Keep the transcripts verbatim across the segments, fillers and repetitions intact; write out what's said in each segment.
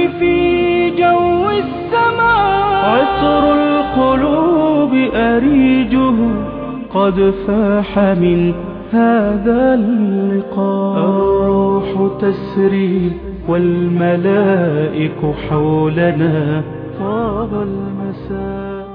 في جو السماء. عطر القلوب أريجه قد فاح من هذا اللقاء. الروح تسري والملائك حولنا طاب المساء.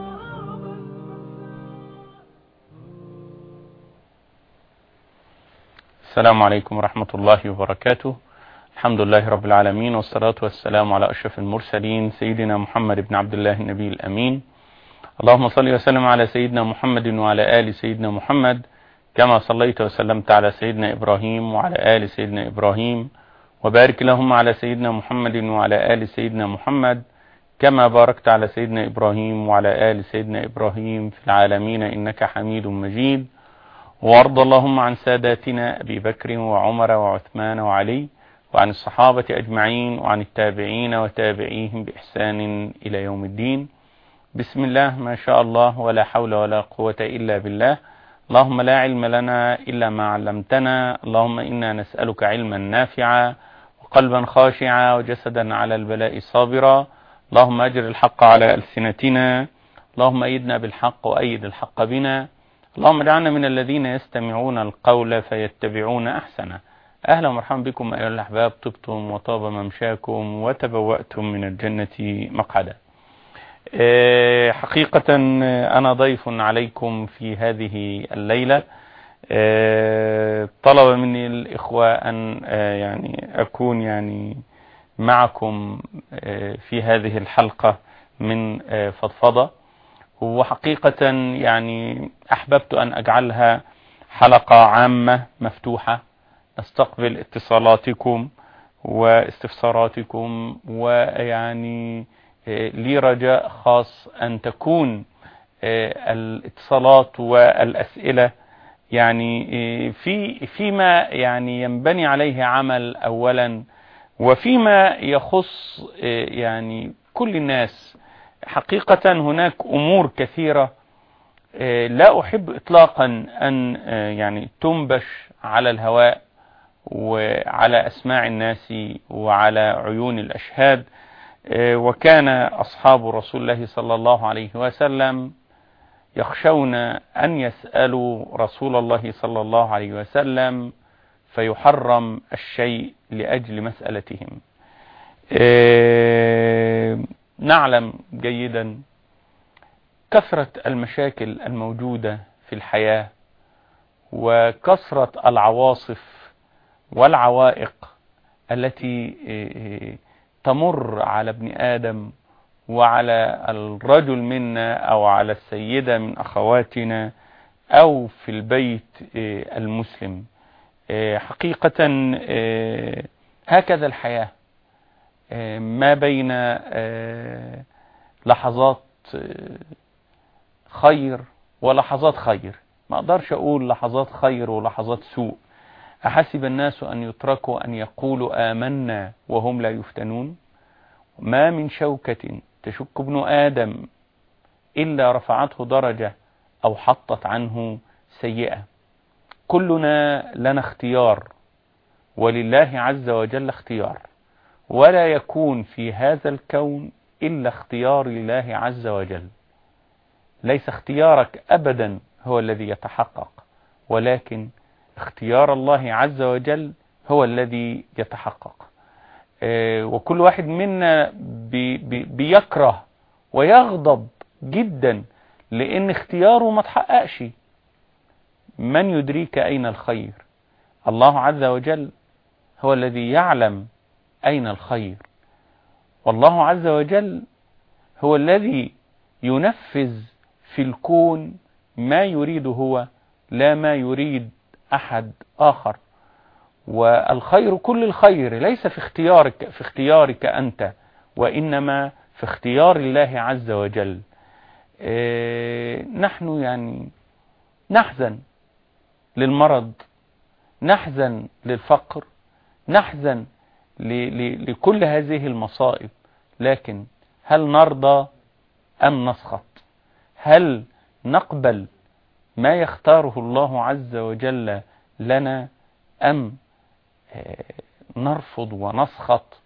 السلام عليكم ورحمة الله وبركاته. الحمد لله رب العالمين، والصلاة والسلام على أشرف المرسلين سيدنا محمد بن عبد الله النبي الأمين. اللهم صل وسلم على سيدنا محمد وعلى آل سيدنا محمد كما صليت وسلمت على سيدنا إبراهيم وعلى آل سيدنا إبراهيم، وبارك اللهم على سيدنا محمد وعلى آل سيدنا محمد كما باركت على سيدنا إبراهيم وعلى آل سيدنا إبراهيم في العالمين إنك حميد مجيد. وارض اللهم عن ساداتنا أبي بكر وعمر وعثمان وعلي، وعن الصحابة أجمعين، وعن التابعين وتابعيهم بإحسان إلى يوم الدين. بسم الله ما شاء الله ولا حول ولا قوة إلا بالله. اللهم لا علم لنا إلا ما علمتنا. اللهم إنا نسألك علما نافعا وقلبا خاشعا وجسدا على البلاء صابرا. اللهم أجر الحق على ألسنتنا. اللهم أيدنا بالحق وأيد الحق بنا. اللهم اجعلنا من الذين يستمعون القول فيتبعون أحسنه. أهلا ومرحبا بكم أيها الأحباب، طبتم وطاب ممشاكم وتبوأتم من الجنة مقعدا. حقيقة أنا ضيف عليكم في هذه الليلة. طلب مني الإخوة أن يعني أكون يعني معكم في هذه الحلقة من فضفضة، وحقيقة يعني أحببت أن أجعلها حلقة عامة مفتوحة نستقبل اتصالاتكم واستفساراتكم، ويعني لي رجاء خاص أن تكون الاتصالات والأسئلة يعني في فيما يعني ينبني عليه عمل أولا، وفيما يخص يعني كل الناس. حقيقة هناك أمور كثيرة لا أحب إطلاقا أن يعني تنبش على الهواء وعلى أسماع الناس وعلى عيون الأشهاد. وكان أصحاب رسول الله صلى الله عليه وسلم يخشون أن يسألوا رسول الله صلى الله عليه وسلم فيحرم الشيء لأجل مسألتهم. نعلم جيدا كثرة المشاكل الموجودة في الحياة، وكثرة العواصف والعوائق التي تمر على ابن آدم وعلى الرجل منا أو على السيدة من أخواتنا أو في البيت المسلم. حقيقة هكذا الحياة، ما بين لحظات خير ولحظات خير. ما أقدرش أقول لحظات خير ولحظات سوء. أحسب الناس أن يتركوا أن يقولوا آمنا وهم لا يفتنون. ما من شوكة تشك ابن آدم إلا رفعته درجة أو حطت عنه سيئة. كلنا لنا اختيار، ولله عز وجل اختيار، ولا يكون في هذا الكون إلا اختيار الله عز وجل. ليس اختيارك أبدا هو الذي يتحقق، ولكن اختيار الله عز وجل هو الذي يتحقق. وكل واحد منا بي بي بيكره ويغضب جدا لأن اختياره ما تحققش. من يدريك أين الخير؟ الله عز وجل هو الذي يعلم أين الخير، والله عز وجل هو الذي ينفذ في الكون ما يريد هو، لا ما يريد أحد آخر. والخير كل الخير ليس في اختيارك في اختيارك أنت، وإنما في اختيار الله عز وجل. اه نحن يعني نحزن للمرض، نحزن للفقر، نحزن لكل هذه المصائب، لكن هل نرضى أم نسخط؟ هل نقبل ما يختاره الله عز وجل لنا أم نرفض ونسخط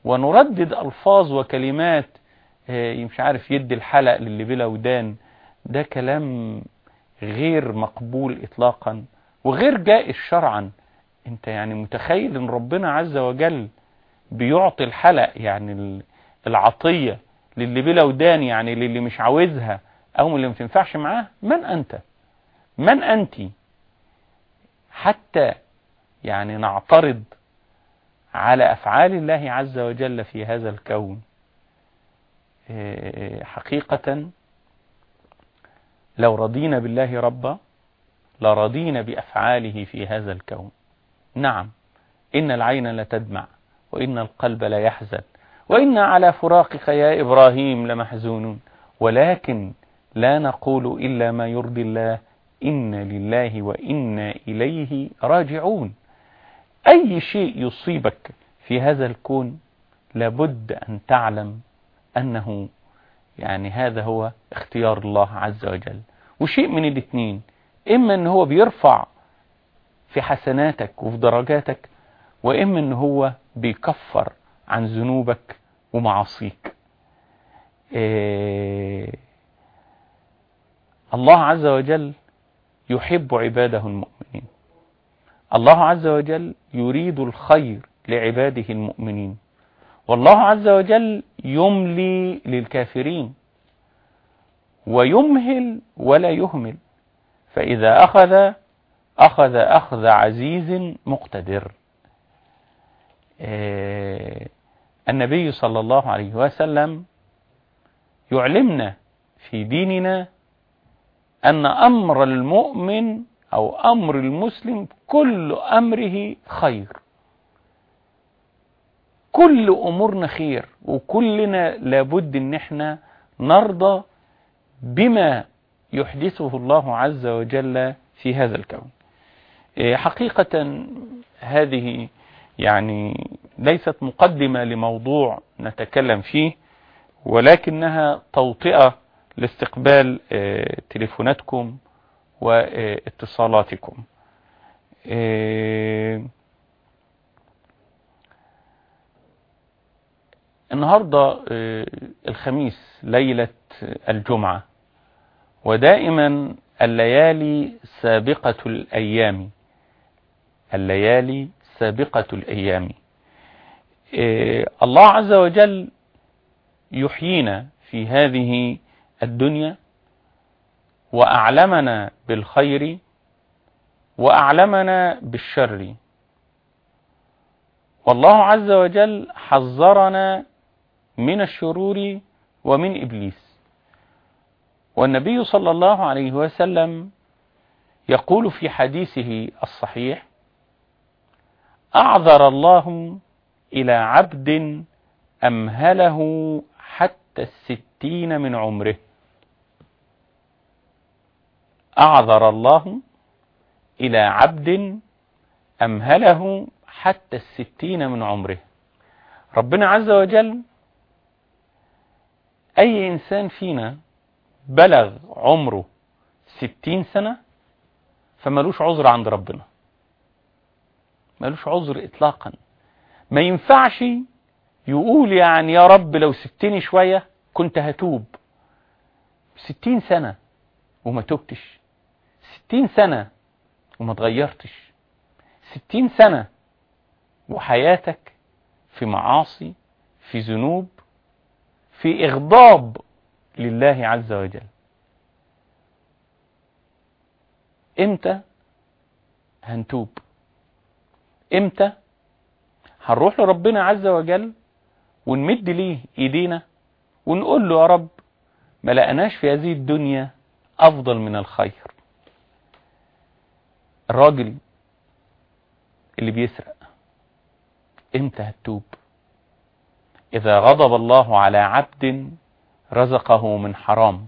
ونردد ألفاظ وكلمات مش عارف يدي الحلق للي بلا ودان، ده كلام غير مقبول إطلاقا وغير جائز شرعا. انت يعني متخيل ان ربنا عز وجل بيعطي الحلق يعني العطية للي بلا ودان، يعني للي مش عاوزها او اللي ما تنفعش معاه؟ من انت من انت حتى يعني نعترض على افعال الله عز وجل في هذا الكون؟ حقيقة لو رضينا بالله ربا لرضينا بأفعاله في هذا الكون. نعم، إن العين لتدمع وإن القلب لا يحزن وإن على فراقك يا إبراهيم لمحزونون، ولكن لا نقول إلا ما يرضي الله، إن لله وإنا إليه راجعون. أي شيء يصيبك في هذا الكون لابد أن تعلم أنه يعني هذا هو اختيار الله عز وجل، وشيء من الاثنين، إما أنه هو بيرفع في حسناتك وفي درجاتك، وإما أنه هو بيكفر عن ذنوبك ومعاصيك. إيه الله عز وجل يحب عباده المؤمنين، الله عز وجل يريد الخير لعباده المؤمنين، والله عز وجل يملي للكافرين ويمهل ولا يهمل، فإذا أخذ أخذ أخذ عزيز مقتدر. آه النبي صلى الله عليه وسلم يعلمنا في ديننا أن أمر المؤمن أو أمر المسلم كل أمره خير، كل أمورنا خير، وكلنا لابد أن احنا نرضى بما يحدثه الله عز وجل في هذا الكون. حقيقة هذه يعني ليست مقدمة لموضوع نتكلم فيه، ولكنها توطئة لاستقبال تليفوناتكم واتصالاتكم. النهاردة الخميس ليلة الجمعة، ودائما الليالي سابقة الأيام، الليالي سابقة الأيام. الله عز وجل يحيينا في هذه الدنيا وأعلمنا بالخير وأعلمنا بالشر، والله عز وجل حذرنا من الشرور ومن إبليس. والنبي صلى الله عليه وسلم يقول في حديثه الصحيح: أعذر الله إلى عبد أمهله حتى الستين من عمره. أعذر الله إلى عبد أمهله حتى الستين من عمره. ربنا عز وجل أي إنسان فينا بلغ عمره ستين سنة فمالوش عذر عند ربنا، مالوش عذر إطلاقا. ما ينفعش يقول يعني يا رب لو سبتني شوية كنت هتوب. ستين سنة وما توبتش، ستين سنة وما تغيرتش، ستين سنة وحياتك في معاصي، في ذنوب، في إغضاب لله عز وجل. امتى هنتوب؟ امتى هنروح لربنا عز وجل ونمد ليه ايدينا ونقول له يا رب ما لقناش في هذه الدنيا افضل من الخير؟ الراجل اللي بيسرق امتى هتوب؟ اذا غضب الله على عبد رزقه من حرام،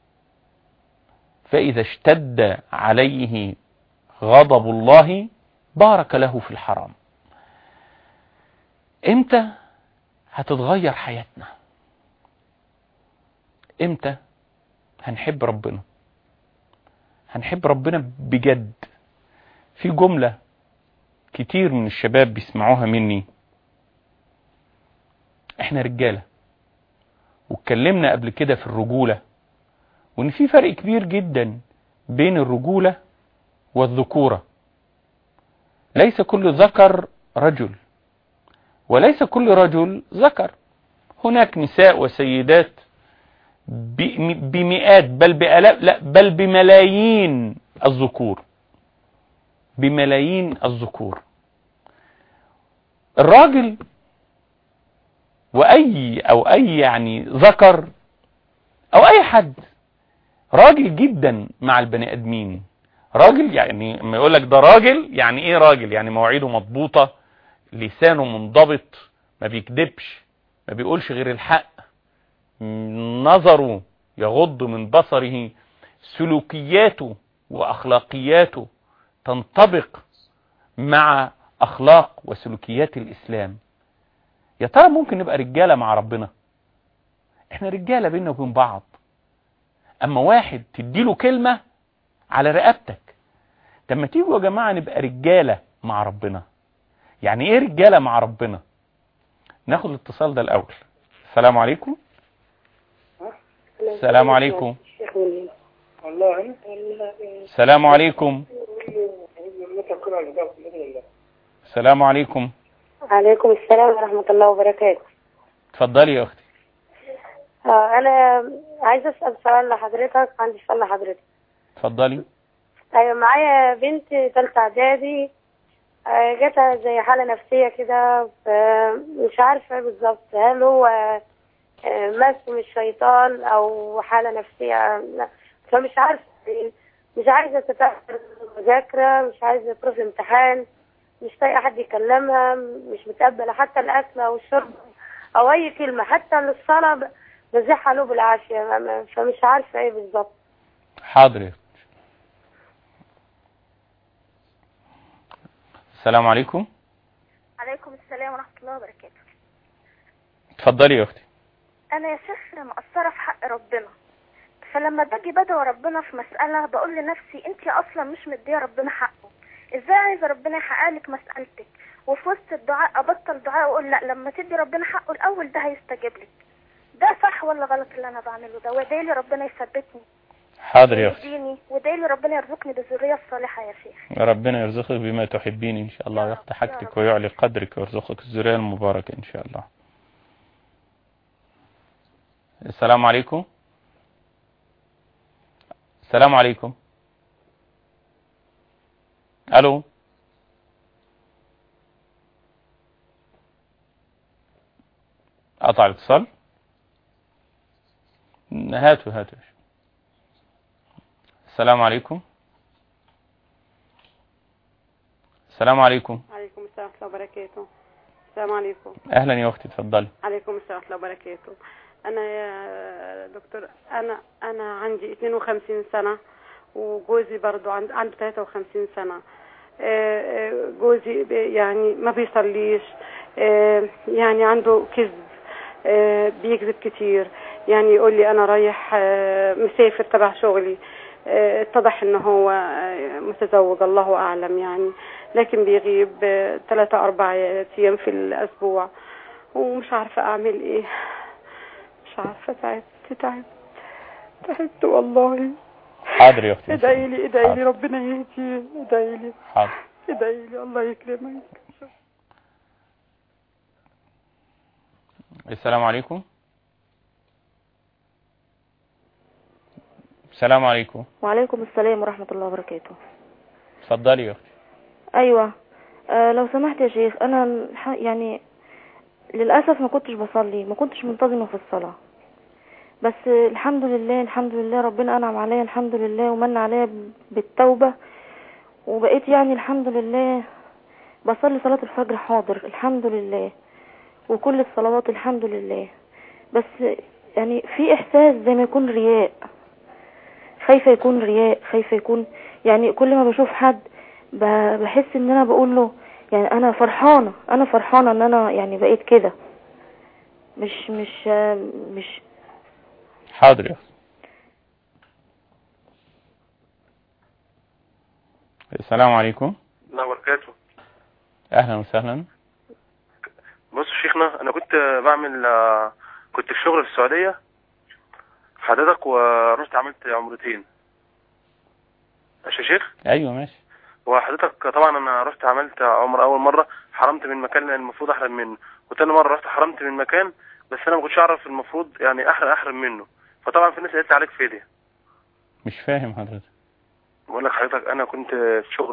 فاذا اشتد عليه غضب الله بارك له في الحرام. امتى هتتغير حياتنا؟ امتى هنحب ربنا؟ هنحب ربنا بجد. في جملة كتير من الشباب بيسمعوها مني، احنا رجالة، واتكلمنا قبل كده في الرجولة، وان في فرق كبير جدا بين الرجولة والذكورة. ليس كل ذكر رجل، وليس كل رجل ذكر. هناك نساء وسيدات بمئات بل بآلاف لا بل بملايين الذكور، بملايين الذكور. الراجل واي او اي يعني ذكر او اي حد راجل جدا مع البني ادمين. راجل يعني لما يقول لك ده راجل، يعني ايه راجل؟ يعني مواعيده مضبوطة، لسانه منضبط، ما بيكذبش، ما بيقولش غير الحق، نظره يغض من بصره، سلوكياته واخلاقياته تنطبق مع اخلاق وسلوكيات الاسلام. يا ترى ممكن نبقى رجالة مع ربنا؟ احنا رجالة بيننا وبين بعض، اما واحد تديله كلمة على رقبتك. لما تيجوا يا جماعة نبقى رجالة مع ربنا. يعني ايه رجالة مع ربنا؟ ناخد الاتصال ده الاول. السلام عليكم. السلام عليكم. السلام عليكم. السلام عليكم. عليكم السلام ورحمة الله وبركاته. اتفضلي يا اختي. آه انا عايزه اسال سؤال لحضرتك، عندي سؤال لحضرتك. اتفضلي. ايوه، معايا بنت ثالثه اعدادي، آه جاتها زي حاله نفسيه كده، مش عارفه ايه بالظبط، هل هو آه مس من الشيطان او حاله نفسيه، فمش عارفه، مش عايزه تتاثر بالمذاكره، مش عايزه تروح الامتحان، مش طايقه حد يكلمها، مش متقبله حتى الاكل او الشرب او اي كلمه، حتى للصلاه بزحها له بالعافيه، فمش عارفه ايه بالظبط. حاضر. السلام عليكم. عليكم السلام ورحمه الله وبركاته. اتفضلي يا اختي. انا يا شيخ مقصره في حق ربنا، فلما باجي بدعو ربنا في مساله بقول لنفسي انت اصلا مش مديه ربنا حقه، ازاي عايزه ربنا يحقق لك مسالتك؟ وفي وسط الدعاء ابطل دعاء واقول لا، لما تدي ربنا حقه الاول ده هيستجيب لك. ده صح ولا غلط اللي انا بعمله ده؟ وادعي لي ربنا يثبتني. حاضر يا اختي. وادعي لي ربنا يرزقني بالذريه الصالحه يا شيخ. ربنا يرزقك بما تحبين ان شاء الله، ويفتح حاجتك ويعلي قدرك ويرزقك الذريه المباركه ان شاء الله. السلام عليكم. السلام عليكم. الو. قطع الاتصال. هاتوا هاتوا. السلام عليكم. السلام عليكم. عليكم السلام ورحمة الله وبركاته. السلام عليكم. اهلا يا اختي، اتفضلي. عليكم السلام ورحمة الله وبركاته. انا يا دكتور، انا انا عندي اثنين وخمسين سنة، وجوزي برضو عند عنده ثلاثة وخمسين سنة. جوزي يعني ما بيصليش، يعني عنده كذب، بيكذب كتير، يعني يقول لي انا رايح مسافر تبع شغلي، اتضح ان هو متزوج الله اعلم يعني، لكن بيغيب ثلاثة اربع ايام في الاسبوع، ومش عارفة اعمل ايه، مش عارفة، تعبت تعبت تعبت والله. حاضر يا اختي. ادعي لي ادعي لي ربنا يهديه، ادعي لي. حاضر. ادعي لي الله يكرمك. السلام عليكم. السلام عليكم. وعليكم السلام ورحمة الله وبركاته. اتفضلي يا اختي. ايوه، آه لو سمحت يا شيخ، انا يعني للاسف ما كنتش بصلي، ما كنتش منتظمة في الصلاة، بس الحمد لله الحمد لله ربنا انعم عليا الحمد لله ومن عليا بالتوبة، وبقيت يعني الحمد لله بصلي صلاة الفجر حاضر الحمد لله، وكل الصلوات الحمد لله، بس يعني في احساس زي ما يكون رياء، خايفة يكون رياء، خايفة يكون يعني كل ما بشوف حد بحس ان انا بقول له يعني انا فرحانة انا فرحانة ان انا يعني بقيت كده، مش مش مش حاضر يا اخي. السلام عليكم. الله وبركاته. اهلا وسهلا. بص يا شيخنا، انا كنت بعمل آه، كنت في شغل في السعوديه حضرتك، ورحت عملت عمرتين. ماشي يا شيخ. ايوه ماشي. وحضرتك طبعا انا رحت عملت عمره اول مره، حرمت من مكان المفروض احرم منه، وتاني مره رحت حرمت من مكان بس انا ما كنتش اعرف المفروض يعني احرم احرم منه، فطبعا في ناس قالت لي عليك فديه. مش فاهم حضرتك. بقول لك حضرتك انا كنت في شغل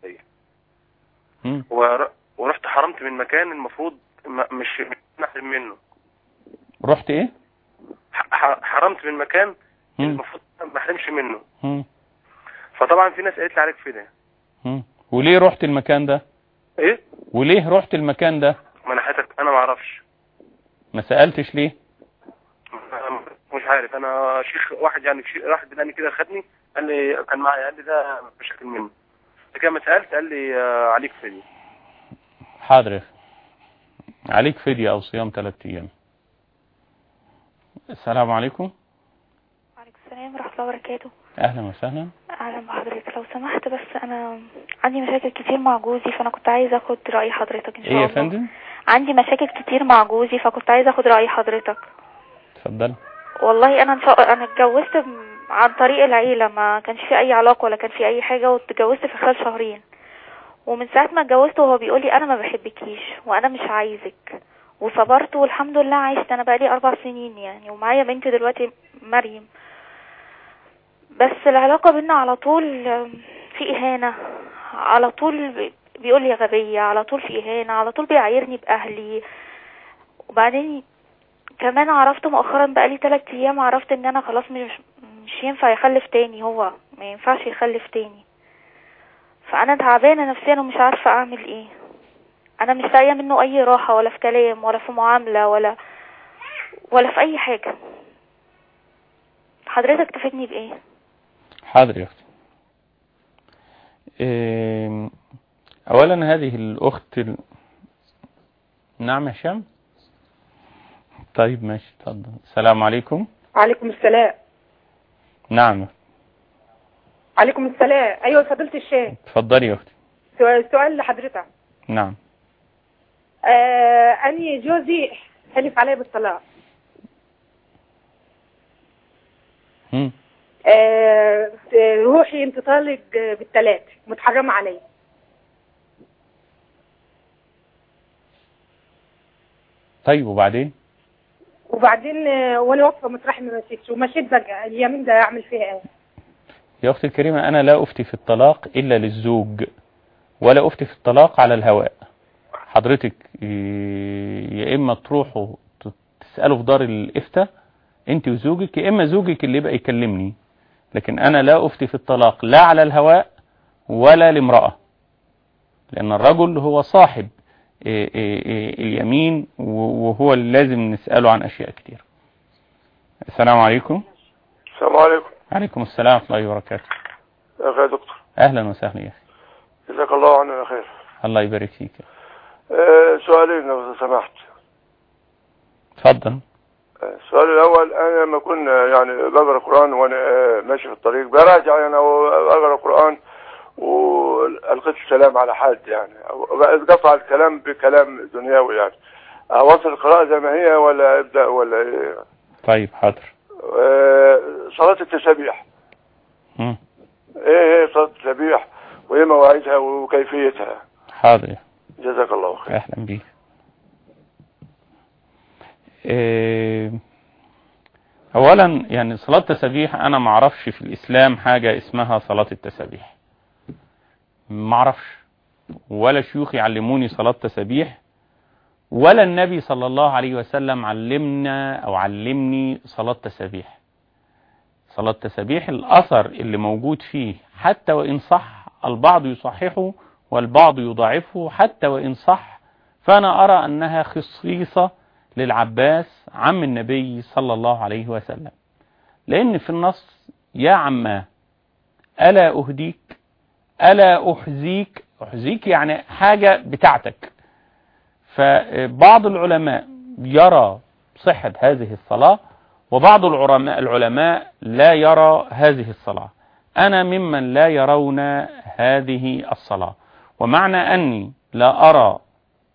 مم. ور... ورحت حرمت من مكان المفروض ما مش نحرم منه. رحت ايه؟ ح... حرمت من مكان مم. المفروض ما احرمش منه. مم. فطبعا في ناس قالت لي عليك فديه. مم. وليه رحت المكان ده؟ ايه؟ وليه رحت المكان ده؟ ما انا حضرتك انا ما اعرفش. ما سألتش ليه؟ مش عارف، انا شيخ واحد يعني شيخ واحد بناني كده خدني قال لي كان معايا قال لي ده مشاكل منه، لكن لما سالت قال لي آه، عليك فديه. حاضر يا أخي. عليك فدية او صيام ثلاث ايام. السلام عليكم. وعليكم السلام ورحمة الله وبركاته. اهلا وسهلا. اهلا بحضرتك. لو سمحت بس انا عندي مشاكل كتير مع جوزي، فانا كنت عايزه اخد رأي حضرتك ان شاء ايه يا الله. فندم؟ عندي مشاكل كتير مع جوزي فكنت عايزه اخد رأي حضرتك. اتفضل. والله انا انا اتجوزت م- عن طريق العيلة، ما كانش في اي علاقة ولا كان في اي حاجة، واتجوزت في خلال شهرين. ومن ساعة ما اتجوزت وهو بيقول لي انا ما بحبكيش وانا مش عايزك، وصبرت والحمد لله عشت. انا بقالي اربع سنين يعني، ومعايا بنتي دلوقتي مريم. بس العلاقة بينا على طول في اهانة، على طول بيقول لي غبية، على طول في اهانة، على طول بيعايرني باهلي. وبعدين كمان عرفت مؤخرا بقالي ثلاث ايام عرفت ان انا خلاص مش مش ينفع يخلف تاني، هو ما ينفعش يخلف تاني. فانا تعبانه نفسيا ومش عارفه اعمل ايه. انا مش لاقيه منه اي راحه، ولا في كلام ولا في معامله ولا ولا في اي حاجه. حضرتك تفيدني بايه؟ حاضر يا اختي. إيه، اولا هذه الاخت ال... نعم يا هشام. طيب ماشي اتفضل. السلام عليكم. وعليكم السلام. نعم. عليكم السلام. ايوه فضيلة الشيخ. اتفضلي يا اختي. سؤال سؤال لحضرتك. نعم. آه اني جوزي حلف علي بالطلاق. امم آه روحي انت طالق بالثلاث، متحرمه علي. طيب وبعدين؟ وبعدين آه وانا واقفه مطرح ما مشيتش ومشيت بقى اليمين ده اعمل فيها ايه؟ يا اختي الكريمه، انا لا افتي في الطلاق الا للزوج، ولا افتي في الطلاق على الهواء. حضرتك يا اما تروحوا تسالوا في دار الافتاء انت وزوجك، يا اما زوجك اللي يبقى يكلمني. لكن انا لا افتي في الطلاق لا على الهواء ولا لامراه، لان الرجل هو صاحب اليمين وهو اللي لازم نساله عن اشياء كتير. السلام عليكم. السلام عليكم. عليكم السلام ورحمه الله وبركاته. يا اخي يا دكتور. اهلا وسهلا يا اخي. جزاك الله عننا خير. الله يبارك فيك. أه سؤالين لو سمحت. اتفضل. السؤال الاول، انا لما كنا يعني بقرا قران وانا ماشي في الطريق براجع يعني او بقرا قران والقيت السلام على حد يعني قطع الكلام بكلام دنيوي، يعني اوصل القراءه زي ما هي ولا ابدا ولا ايه؟ طيب حاضر. أه صلاه التسبيح. امم ايه هي صلاه التسبيح وايه مواعيدها وكيفيتها؟ حاضر. جزاك الله خير. اهلا بيك. إيه اولا يعني صلاة التسبيح انا ما اعرفش في الاسلام حاجة اسمها صلاة التسبيح، ما اعرفش، ولا شيوخ يعلموني صلاة تسبيح، ولا النبي صلى الله عليه وسلم علمنا او علمني صلاة تسبيح. صلاة تسبيح الاثر اللي موجود فيه حتى وان صح البعض يصححه والبعض يضاعفه، حتى وإن صح فأنا أرى أنها خصيصة للعباس عم النبي صلى الله عليه وسلم، لأن في النص يا عما ألا أهديك ألا أحزيك. أحزيك يعني حاجة بتاعتك. فبعض العلماء يرى صحة هذه الصلاة وبعض العلماء العلماء لا يرى هذه الصلاة. أنا ممن لا يرون هذه الصلاة، ومعنى أني لا أرى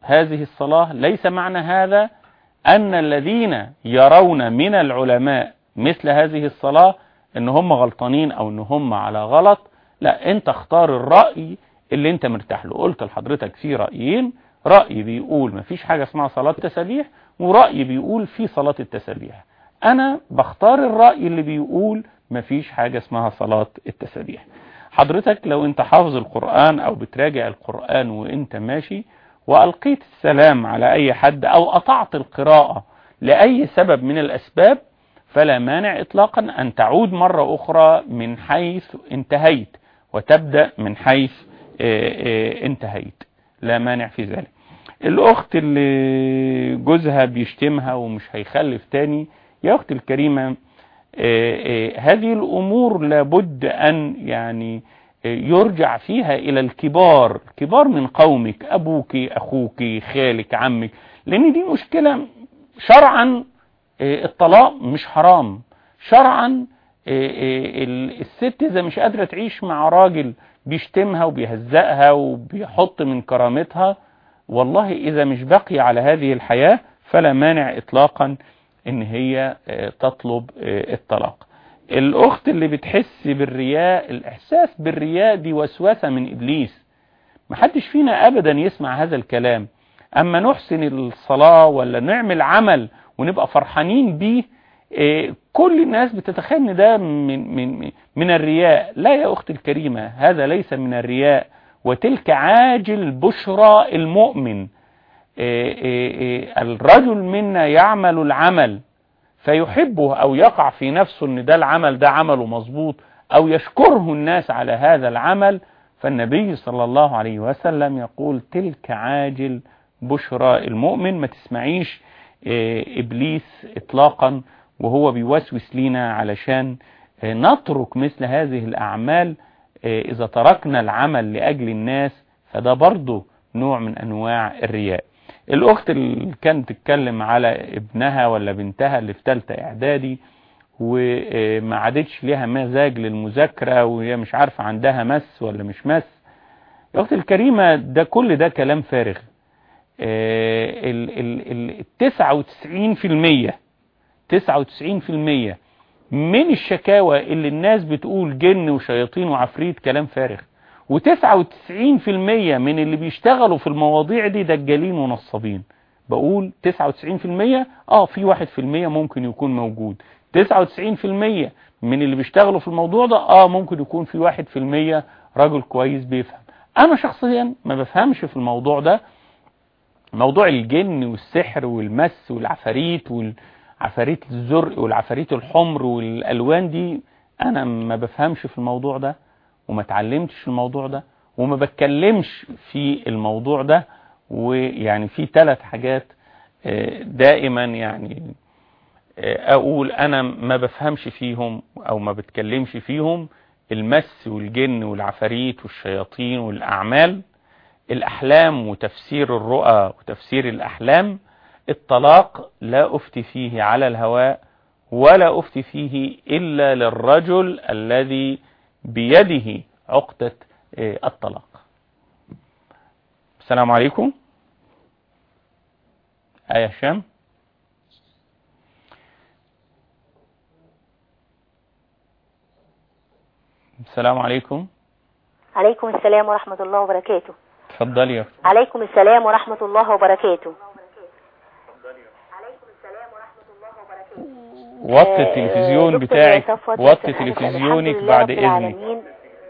هذه الصلاة ليس معنى هذا أن الذين يرون من العلماء مثل هذه الصلاة ان هم غلطانين او ان هم على غلط. لا، انت اختار الرأي اللي انت مرتاح له. قلت لحضرتك في رأيين، رأي بيقول مفيش حاجة اسمها صلاة التسابيح، ورأي بيقول في صلاة التسابيح. انا بختار الرأي اللي بيقول مفيش حاجة اسمها صلاة التسابيح. حضرتك لو انت حافظ القرآن او بتراجع القرآن وانت ماشي وألقيت السلام على اي حد او قطعت القراءة لأي سبب من الاسباب، فلا مانع اطلاقا ان تعود مرة اخرى من حيث انتهيت وتبدأ من حيث انتهيت، لا مانع في ذلك. الاخت اللي جوزها بيشتمها ومش هيخلف تاني، يا اختي الكريمة هذه الامور لابد ان يعني يرجع فيها الى الكبار، الكبار من قومك، ابوك، اخوك، خالك، عمك، لان دي مشكلة. شرعا الطلاق مش حرام، شرعا الست اذا مش قادرة تعيش مع راجل بيشتمها وبيهزقها وبيحط من كرامتها، والله اذا مش باقي على هذه الحياة فلا مانع اطلاقا ان هي تطلب الطلاق. الاخت اللي بتحس بالرياء، الاحساس بالرياء دي وسوسة من ابليس، محدش فينا ابدا يسمع هذا الكلام. اما نحسن الصلاة ولا نعمل عمل ونبقى فرحانين بيه، كل الناس بتتخيل ان ده من, من, من الرياء. لا يا اختي الكريمة، هذا ليس من الرياء، وتلك عاجل بشرى المؤمن. الرجل منا يعمل العمل فيحبه او يقع في نفسه ان ده العمل ده عمله مظبوط، او يشكره الناس على هذا العمل، فالنبي صلى الله عليه وسلم يقول تلك عاجل بشرى المؤمن. ما تسمعيش ابليس اطلاقا وهو بيوسوس لينا علشان نترك مثل هذه الاعمال. اذا تركنا العمل لاجل الناس فده برضو نوع من انواع الرياء. الاخت اللي كانت تتكلم على ابنها ولا بنتها اللي في ثالثه اعدادي وما عادتش ليها مزاج للمذاكره وهي مش عارفه عندها مس ولا مش مس، يا اختي الكريمه ده كل ده كلام فارغ. التسعة وتسعين في المية تسعة وتسعين في المية من الشكاوى اللي الناس بتقول جن وشياطين وعفريت كلام فارغ، وتسعة وتسعين في المية من اللي بيشتغلوا في المواضيع دي دجالين ونصابين. بقول تسعة وتسعين في المية، اه في واحد في المية ممكن يكون موجود. تسعة وتسعين في المية من اللي بيشتغلوا في الموضوع ده اه ممكن يكون في واحد في المية راجل كويس بيفهم. انا شخصيا ما بفهمش في الموضوع ده، موضوع الجن والسحر والمس والعفاريت والعفاريت الزرق والعفاريت الحمر والالوان دي، انا ما بفهمش في الموضوع ده وما اتعلمتش في الموضوع ده وما بتكلمش في الموضوع ده. ويعني في ثلاث حاجات دائما يعني اقول انا ما بفهمش فيهم او ما بتكلمش فيهم: المس والجن والعفاريت والشياطين والاعمال، الأحلام وتفسير الرؤى وتفسير الأحلام، الطلاق لا أفتي فيه على الهواء ولا أفتي فيه إلا للرجل الذي بيده عقدة الطلاق. السلام عليكم. آية هشام. السلام عليكم. عليكم السلام ورحمة الله وبركاته. اتفضلي يا اختي. عليكم السلام ورحمة الله وبركاته. وطي التلفزيون بتاعك، وطي تلفزيونك بعد اذنك.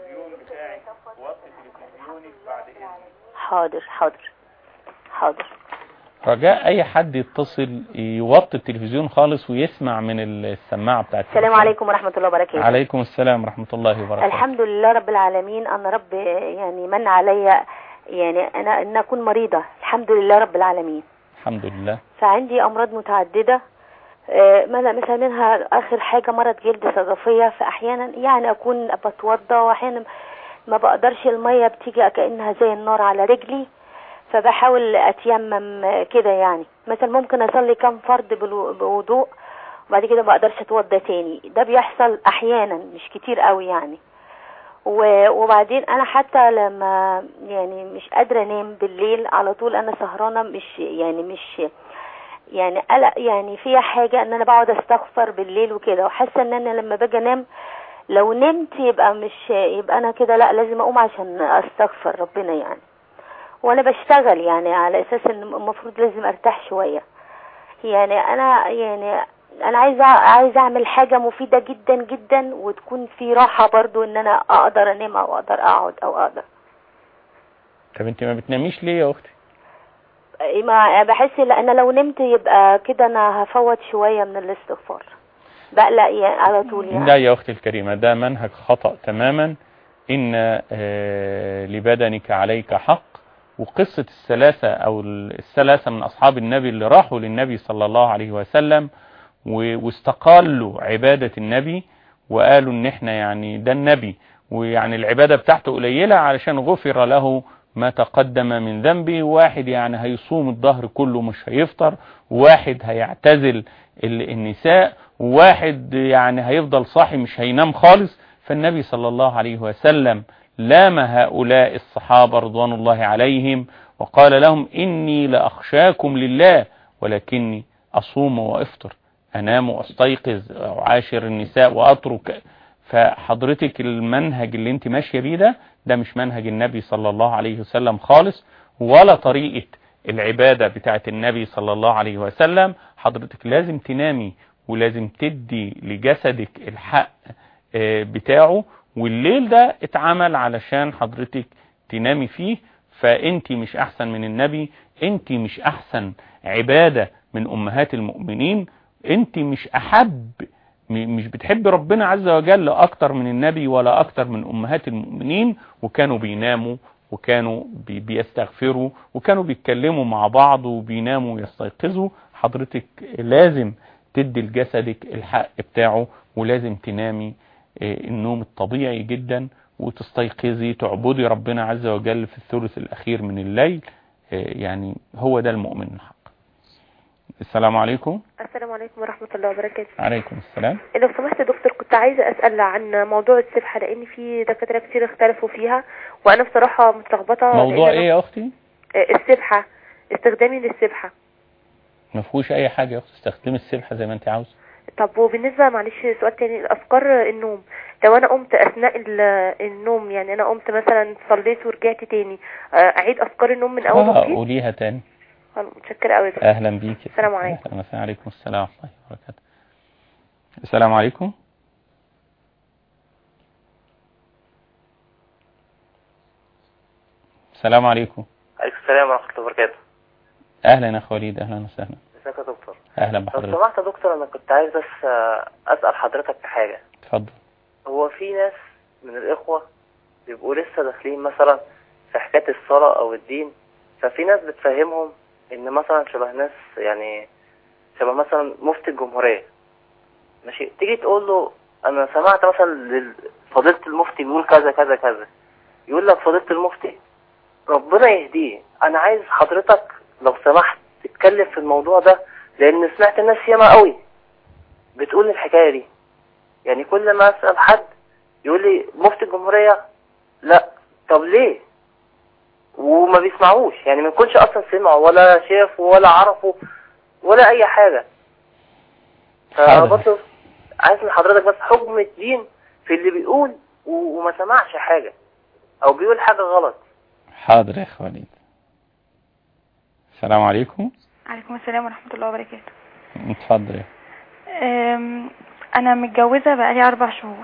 حاضر حاضر حاضر. رجاء اي حد يتصل يوطي التلفزيون خالص ويسمع من السماعه بتاعت السلام عليكم ورحمه الله وبركاته. عليكم السلام ورحمه الله وبركاته. الحمد لله رب العالمين. انا رب يعني من عليا يعني انا ان اكون مريضه، الحمد لله رب العالمين. الحمد لله. فعندي امراض متعدده، مثلا منها اخر حاجه مرض جلد صدفيه، فاحيانا يعني اكون بتوضى واحيانا ما بقدرش، الميه بتيجي كانها زي النار على رجلي، فبحاول اتيمم كده. يعني مثلا ممكن اصلي كام فرض بوضوء وبعد كده ما اقدرش اتوضى تاني. ده بيحصل احيانا مش كتير قوي يعني. وبعدين انا حتى لما يعني مش قادره انام بالليل على طول انا سهرانه، مش يعني مش يعني قلق يعني فيها حاجه ان انا بقعد استغفر بالليل وكده، وحاسه ان انا لما باجي انام لو نمت يبقى مش يبقى انا كده لا لازم اقوم عشان استغفر ربنا يعني. وانا بشتغل يعني على اساس ان المفروض لازم ارتاح شويه. يعني انا يعني انا عايزه عايزه اعمل حاجه مفيده جدا جدا وتكون في راحه برضو ان انا اقدر انام او اقدر اقعد او اقدر. طب انت ما بتناميش ليه يا اختي؟ ما بحس ان لو نمت يبقى كده انا هفوت شويه من الاستغفار، بقلق يعني على طول يعني. لا يا اختي الكريمه، ده منهج خطأ تماما. ان لبدنك عليك حق. وقصة الثلاثة او الثلاثة من اصحاب النبي اللي راحوا للنبي صلى الله عليه وسلم واستقالوا عبادة النبي وقالوا ان احنا يعني ده النبي ويعني العبادة بتاعته قليلة علشان غفر له ما تقدم من ذنبه. واحد يعني هيصوم الظهر كله مش هيفطر، واحد هيعتزل النساء، وواحد يعني هيفضل صاحي مش هينام خالص. فالنبي صلى الله عليه وسلم لام هؤلاء الصحابة رضوان الله عليهم وقال لهم إني لأخشاكم لله ولكني أصوم وأفطر، أنام وأستيقظ وعاشر النساء وأترك. فحضرتك المنهج اللي انت ماشية بيه ده ده مش منهج النبي صلى الله عليه وسلم خالص، ولا طريقة العبادة بتاعت النبي صلى الله عليه وسلم. حضرتك لازم تنامي ولازم تدي لجسدك الحق بتاعه، والليل ده اتعمل علشان حضرتك تنامي فيه. فانت مش احسن من النبي، انت مش احسن عبادة من امهات المؤمنين، انت مش احب مش بتحب ربنا عز وجل اكتر من النبي ولا اكتر من امهات المؤمنين. وكانوا بيناموا وكانوا بي بيستغفروا وكانوا بيتكلموا مع بعض وبيناموا ويستيقظوا. حضرتك لازم تدي لجسدك الحق بتاعه ولازم تنامي النوم الطبيعي جدا وتستيقظي تعبدي ربنا عز وجل في الثلث الاخير من الليل. يعني هو ده المؤمن الحق. السلام عليكم. السلام عليكم ورحمة الله وبركاته. عليكم السلام. لو سمحت دكتور كنت عايزة أسأل عن موضوع السبحة، لأن في دكاترة كتير اختلفوا فيها وأنا بصراحة متلخبطة. موضوع إيه يا أختي؟ السبحة، استخدامي للسبحة. ما فيهوش أي حاجة يا أختي، استخدمي السبحة زي ما أنت عاوز. طب وبالنسبة معلش سؤال تاني، الأذكار النوم لو أنا قمت أثناء النوم، يعني أنا قمت مثلا صليت ورجعت تاني أعيد أذكار النوم من أول وجديد؟ اه قوليها تاني. متشكرة قوي. اهلا بيكي. السلام عليكم. اهلا وسهلا. عليكم السلام ورحمه الله وبركاته. السلام عليكم. السلام عليكم. عليكم السلام ورحمه الله وبركاته. اهلا يا اخ وليد. اهلا وسهلا. ازيك يا دكتور؟ اهلا بحضرتك. لو سمحت يا دكتور انا كنت عايز بس اسال حضرتك في حاجه. اتفضل. هو في ناس من الاخوه بيبقوا لسه داخلين مثلا في حكايه الصلاه او الدين، ففي ناس بتفهمهم ان مثلا شبه ناس يعني شبه مثلا مفتي الجمهورية ماشي، تيجي تقول له انا سمعت مثلا فضيلة المفتي بيقول كذا كذا كذا، يقول لك فضيلة المفتي ربنا يهديه، انا عايز حضرتك لو سمحت تتكلم في الموضوع ده، لان سمعت الناس ياما قوي بتقول الحكاية دي. يعني كل ما اسأل حد يقول لي مفتي الجمهورية لا، طب ليه؟ وما بيسمعوش، يعني ما يكونش اصلا سمعوا ولا شافوا ولا عرفوا ولا اي حاجة. فبرضه عايز من حضرتك بس حكم الدين في اللي بيقول وما سمعش حاجة او بيقول حاجة غلط. حاضر يا اخ وليد. السلام عليكم. عليكم السلام ورحمة الله وبركاته. اتفضل. انا متجوزة بقالي اربع شهور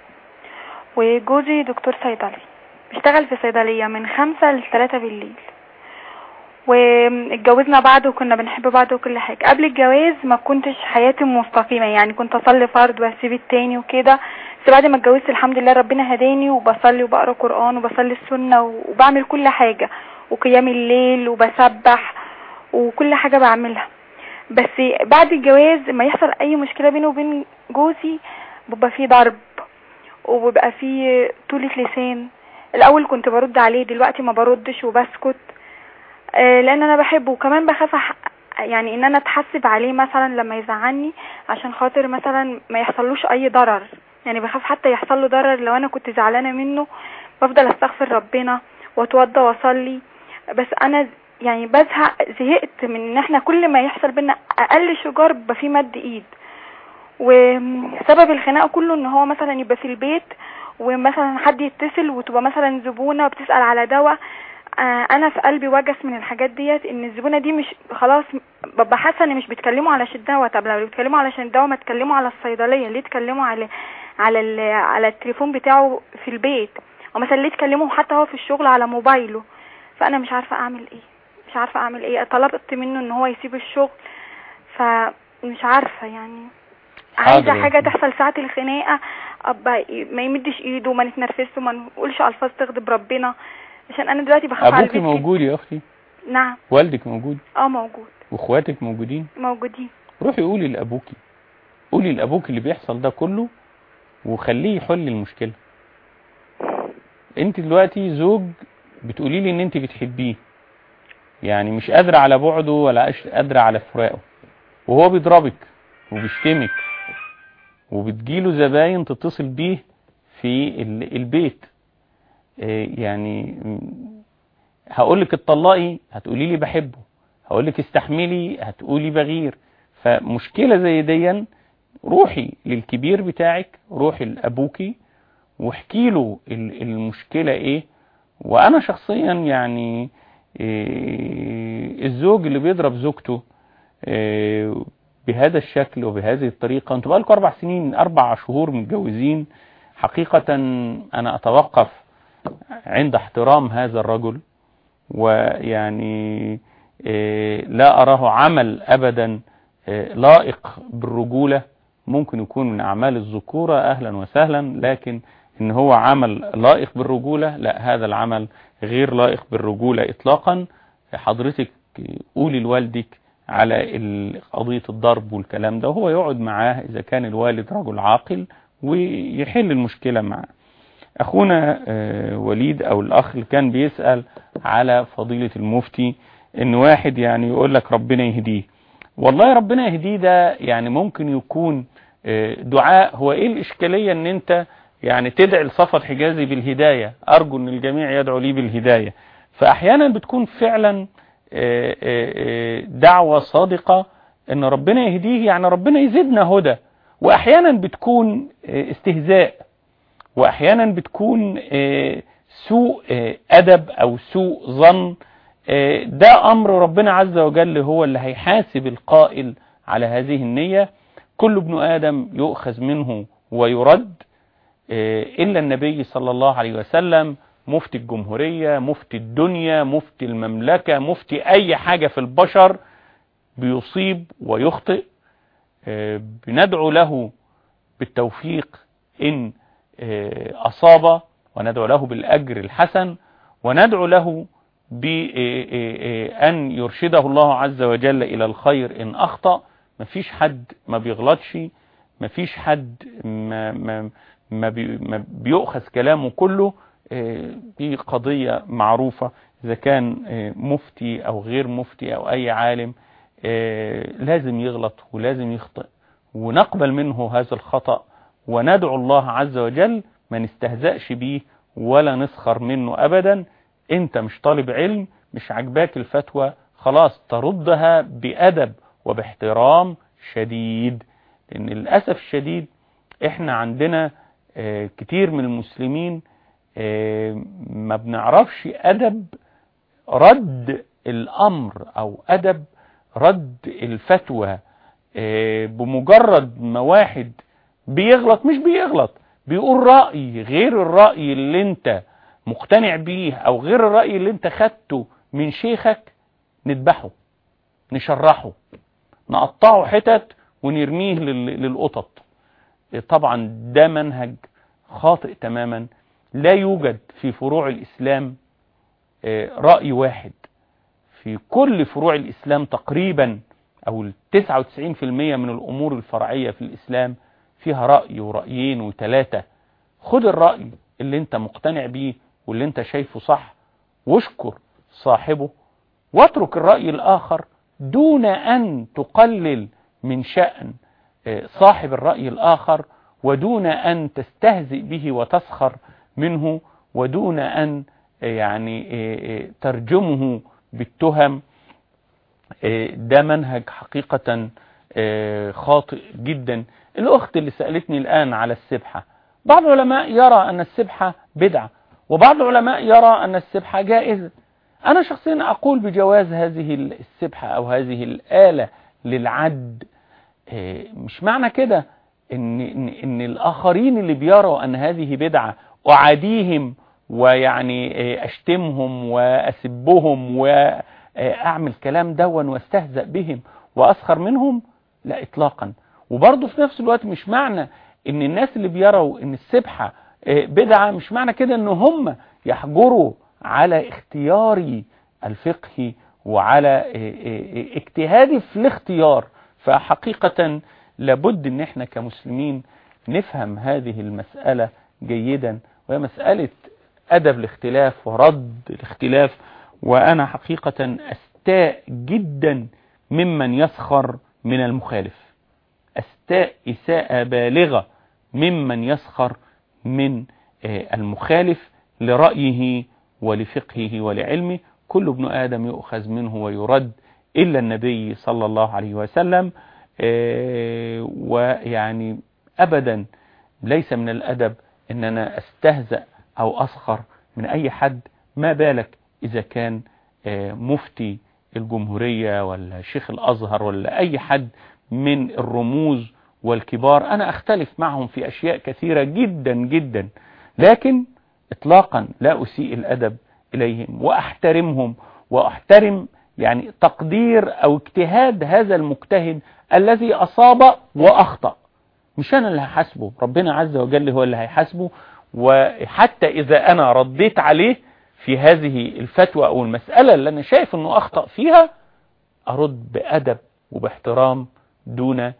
وجوزي دكتور صيدلي بيشتغل في صيدلية من خمسة لثلاثة بالليل، واتجوزنا بعض وكنا بنحب بعض وكل حاجة. قبل الجواز ما كنتش حياتي مستقيمة، يعني كنت اصلي فرض واسيب التاني وكده، بس بعد ما اتجوزت الحمد لله ربنا هداني وبصلي وبقرا قرآن وبصلي السنة وبعمل كل حاجة وقيام الليل وبسبح وكل حاجة بعملها. بس بعد الجواز ما يحصل اي مشكلة بينه وبين جوزي بيبقى فيه ضرب وبيبقى فيه طولة لسان. الاول كنت برد عليه، دلوقتي ما بردش وبسكت لان انا بحبه، وكمان بخاف يعني ان انا اتحسب عليه مثلا لما يزعلني عشان خاطر مثلا ما يحصلوش اي ضرر يعني بخاف حتى يحصل له ضرر لو انا كنت زعلانه منه، بفضل استغفر ربنا واتوضى واصلي. بس انا يعني بزهق، زهقت من ان احنا كل ما يحصل بينا اقل شجار بيبقى فيه مد ايد. وسبب الخناقه كله ان هو مثلا يبقى في البيت ومثلا حد يتصل وتبقى مثلا زبونه وبتسال على دواء، انا في قلبي وجس من الحاجات ديت، ان الزبونه دي مش خلاص ببقى حاسه ان مش بيتكلموا علشان الدواء. طب لو بيتكلموا علشان الدواء ما تكلموا على الصيدليه، ليه تكلموا على على على التليفون بتاعه في البيت؟ ومثلا ليه تكلموا حتى هو في الشغل على موبايله؟ فانا مش عارفه اعمل ايه، مش عارفه اعمل ايه. طلبت منه ان هو يسيب الشغل، فمش عارفه يعني عايزه حاجه تحصل ساعه الخناقه ابقى ما يمدش ايده وما نتنرفزش وما نقولش الفاظ تغضب ربنا، عشان انا دلوقتي بخاف على ابوكي موجود يا اختي؟ نعم. والدك موجود؟ اه موجود. واخواتك موجودين؟ موجودين. روحي قولي لابوكي، قولي لابوكي اللي بيحصل ده كله وخليه يحل المشكله. انت دلوقتي زوج بتقولي لي ان انت بتحبيه، يعني مش قادره على بعده ولا قادره على فراقه، وهو بيضربك وبيشتمك وبتجيله زباين تتصل بيه في البيت. يعني هقولك اتطلقي هتقولي لي بحبه، هقولك استحملي هتقولي بغير. فمشكلة زي دي روحي للكبير بتاعك، روحي لأبوكي واحكي له المشكلة ايه. وانا شخصيا يعني الزوج اللي بيضرب زوجته بهذا الشكل وبهذه الطريقة، انتوا بقالكم اربع سنين اربع شهور متجوزين، حقيقة انا اتوقف عند احترام هذا الرجل، ويعني لا أراه عمل أبدا لائق بالرجولة. ممكن يكون من أعمال الذكورة أهلا وسهلا، لكن إن هو عمل لائق بالرجولة لا، هذا العمل غير لائق بالرجولة إطلاقا. حضرتك قولي لوالدك على قضية الضرب والكلام ده، وهو يقعد معاه إذا كان الوالد رجل عاقل ويحل المشكلة معاه. أخونا وليد أو الأخ اللي كان بيسأل على فضيلة المفتي، إن واحد يعني يقول لك ربنا يهديه. والله ربنا يهديه ده يعني ممكن يكون دعاء. هو إيه الإشكالية إن أنت يعني تدعي لصفد حجازي بالهداية؟ أرجو إن الجميع يدعو لي بالهداية. فأحيانا بتكون فعلا دعوة صادقة إن ربنا يهديه، يعني ربنا يزيدنا هدى. وأحيانا بتكون استهزاء، وأحيانا بتكون سوء أدب أو سوء ظن. ده أمر ربنا عز وجل هو اللي هيحاسب القائل على هذه النية. كل ابن آدم يؤخذ منه ويرد إلا النبي صلى الله عليه وسلم، مفتي الجمهورية، مفتي الدنيا، مفتي المملكة، مفتي أي حاجة في البشر بيصيب ويخطئ. بندعو له بالتوفيق إن أصاب، وندعو له بالأجر الحسن، وندعو له بأن يرشده الله عز وجل إلى الخير إن أخطأ. مفيش حد ما بيغلطش، مفيش حد ما, ما, ما, بي ما بيؤخذ كلامه كله. دي قضية معروفة، إذا كان مفتي أو غير مفتي أو أي عالم لازم يغلط ولازم يخطئ، ونقبل منه هذا الخطأ وندعو الله عز وجل ما نستهزأش بيه ولا نسخر منه أبدا. انت مش طالب علم، مش عجباك الفتوى، خلاص تردها بأدب وباحترام شديد. لأن للأسف الشديد احنا عندنا اه كتير من المسلمين اه ما بنعرفش أدب رد الأمر أو أدب رد الفتوى. اه بمجرد ما واحد بيغلط، مش بيغلط، بيقول رأي غير الرأي اللي انت مقتنع بيه او غير الرأي اللي انت خدته من شيخك، نذبحه، نشرحه، نقطعه حتت ونرميه للقطط. طبعا ده منهج خاطئ تماما. لا يوجد في فروع الإسلام رأي واحد. في كل فروع الإسلام تقريبا او تسعة وتسعين بالمئة من الأمور الفرعية في الإسلام فيها رأي ورأيين وثلاثة. خد الرأي اللي انت مقتنع بيه واللي انت شايفه صح واشكر صاحبه، واترك الرأي الآخر دون أن تقلل من شأن صاحب الرأي الآخر ودون أن تستهزئ به وتسخر منه، ودون أن يعني ترجمه بالتهم. ده منهج حقيقة خاطئ جدا. الأخت اللي سألتني الآن على السبحة، بعض العلماء يرى أن السبحة بدعة، وبعض العلماء يرى أن السبحة جائزة. أنا شخصيا أقول بجواز هذه السبحة أو هذه الآلة للعد. مش معنى كده إن, إن, إن الآخرين اللي بيروا أن هذه بدعة أعاديهم ويعني أشتمهم وأسبهم وأعمل كلام دون واستهزأ بهم وأسخر منهم، لا إطلاقا. وبرضه في نفس الوقت مش معنى إن الناس اللي بيروا إن السبحة بدعة مش معنى كده إن هم يحجروا على اختياري الفقهي وعلى اجتهادي في الاختيار. فحقيقة لابد ان احنا كمسلمين نفهم هذه المسألة جيدا، وهي مسألة أدب الاختلاف ورد الاختلاف. وأنا حقيقة أستاء جدا ممن يسخر من المخالف، أستاء إساءة بالغة ممن يسخر من المخالف لرأيه ولفقهه ولعلمه. كل ابن آدم يؤخذ منه ويرد إلا النبي صلى الله عليه وسلم. ويعني أبدا ليس من الأدب إن أنا أستهزأ أو أسخر من أي حد، ما بالك إذا كان مفتي الجمهورية ولا شيخ الأزهر ولا أي حد من الرموز والكبار. أنا أختلف معهم في أشياء كثيرة جدا جدا، لكن إطلاقا لا أسيء الأدب إليهم، وأحترمهم وأحترم يعني تقدير أو اجتهاد هذا المجتهد الذي أصاب وأخطأ. مش أنا اللي هحاسبه، ربنا عز وجل هو اللي هيحاسبه. وحتى إذا أنا رديت عليه في هذه الفتوى أو المسألة اللي أنا شايف أنه أخطأ فيها، أرد بأدب وباحترام دون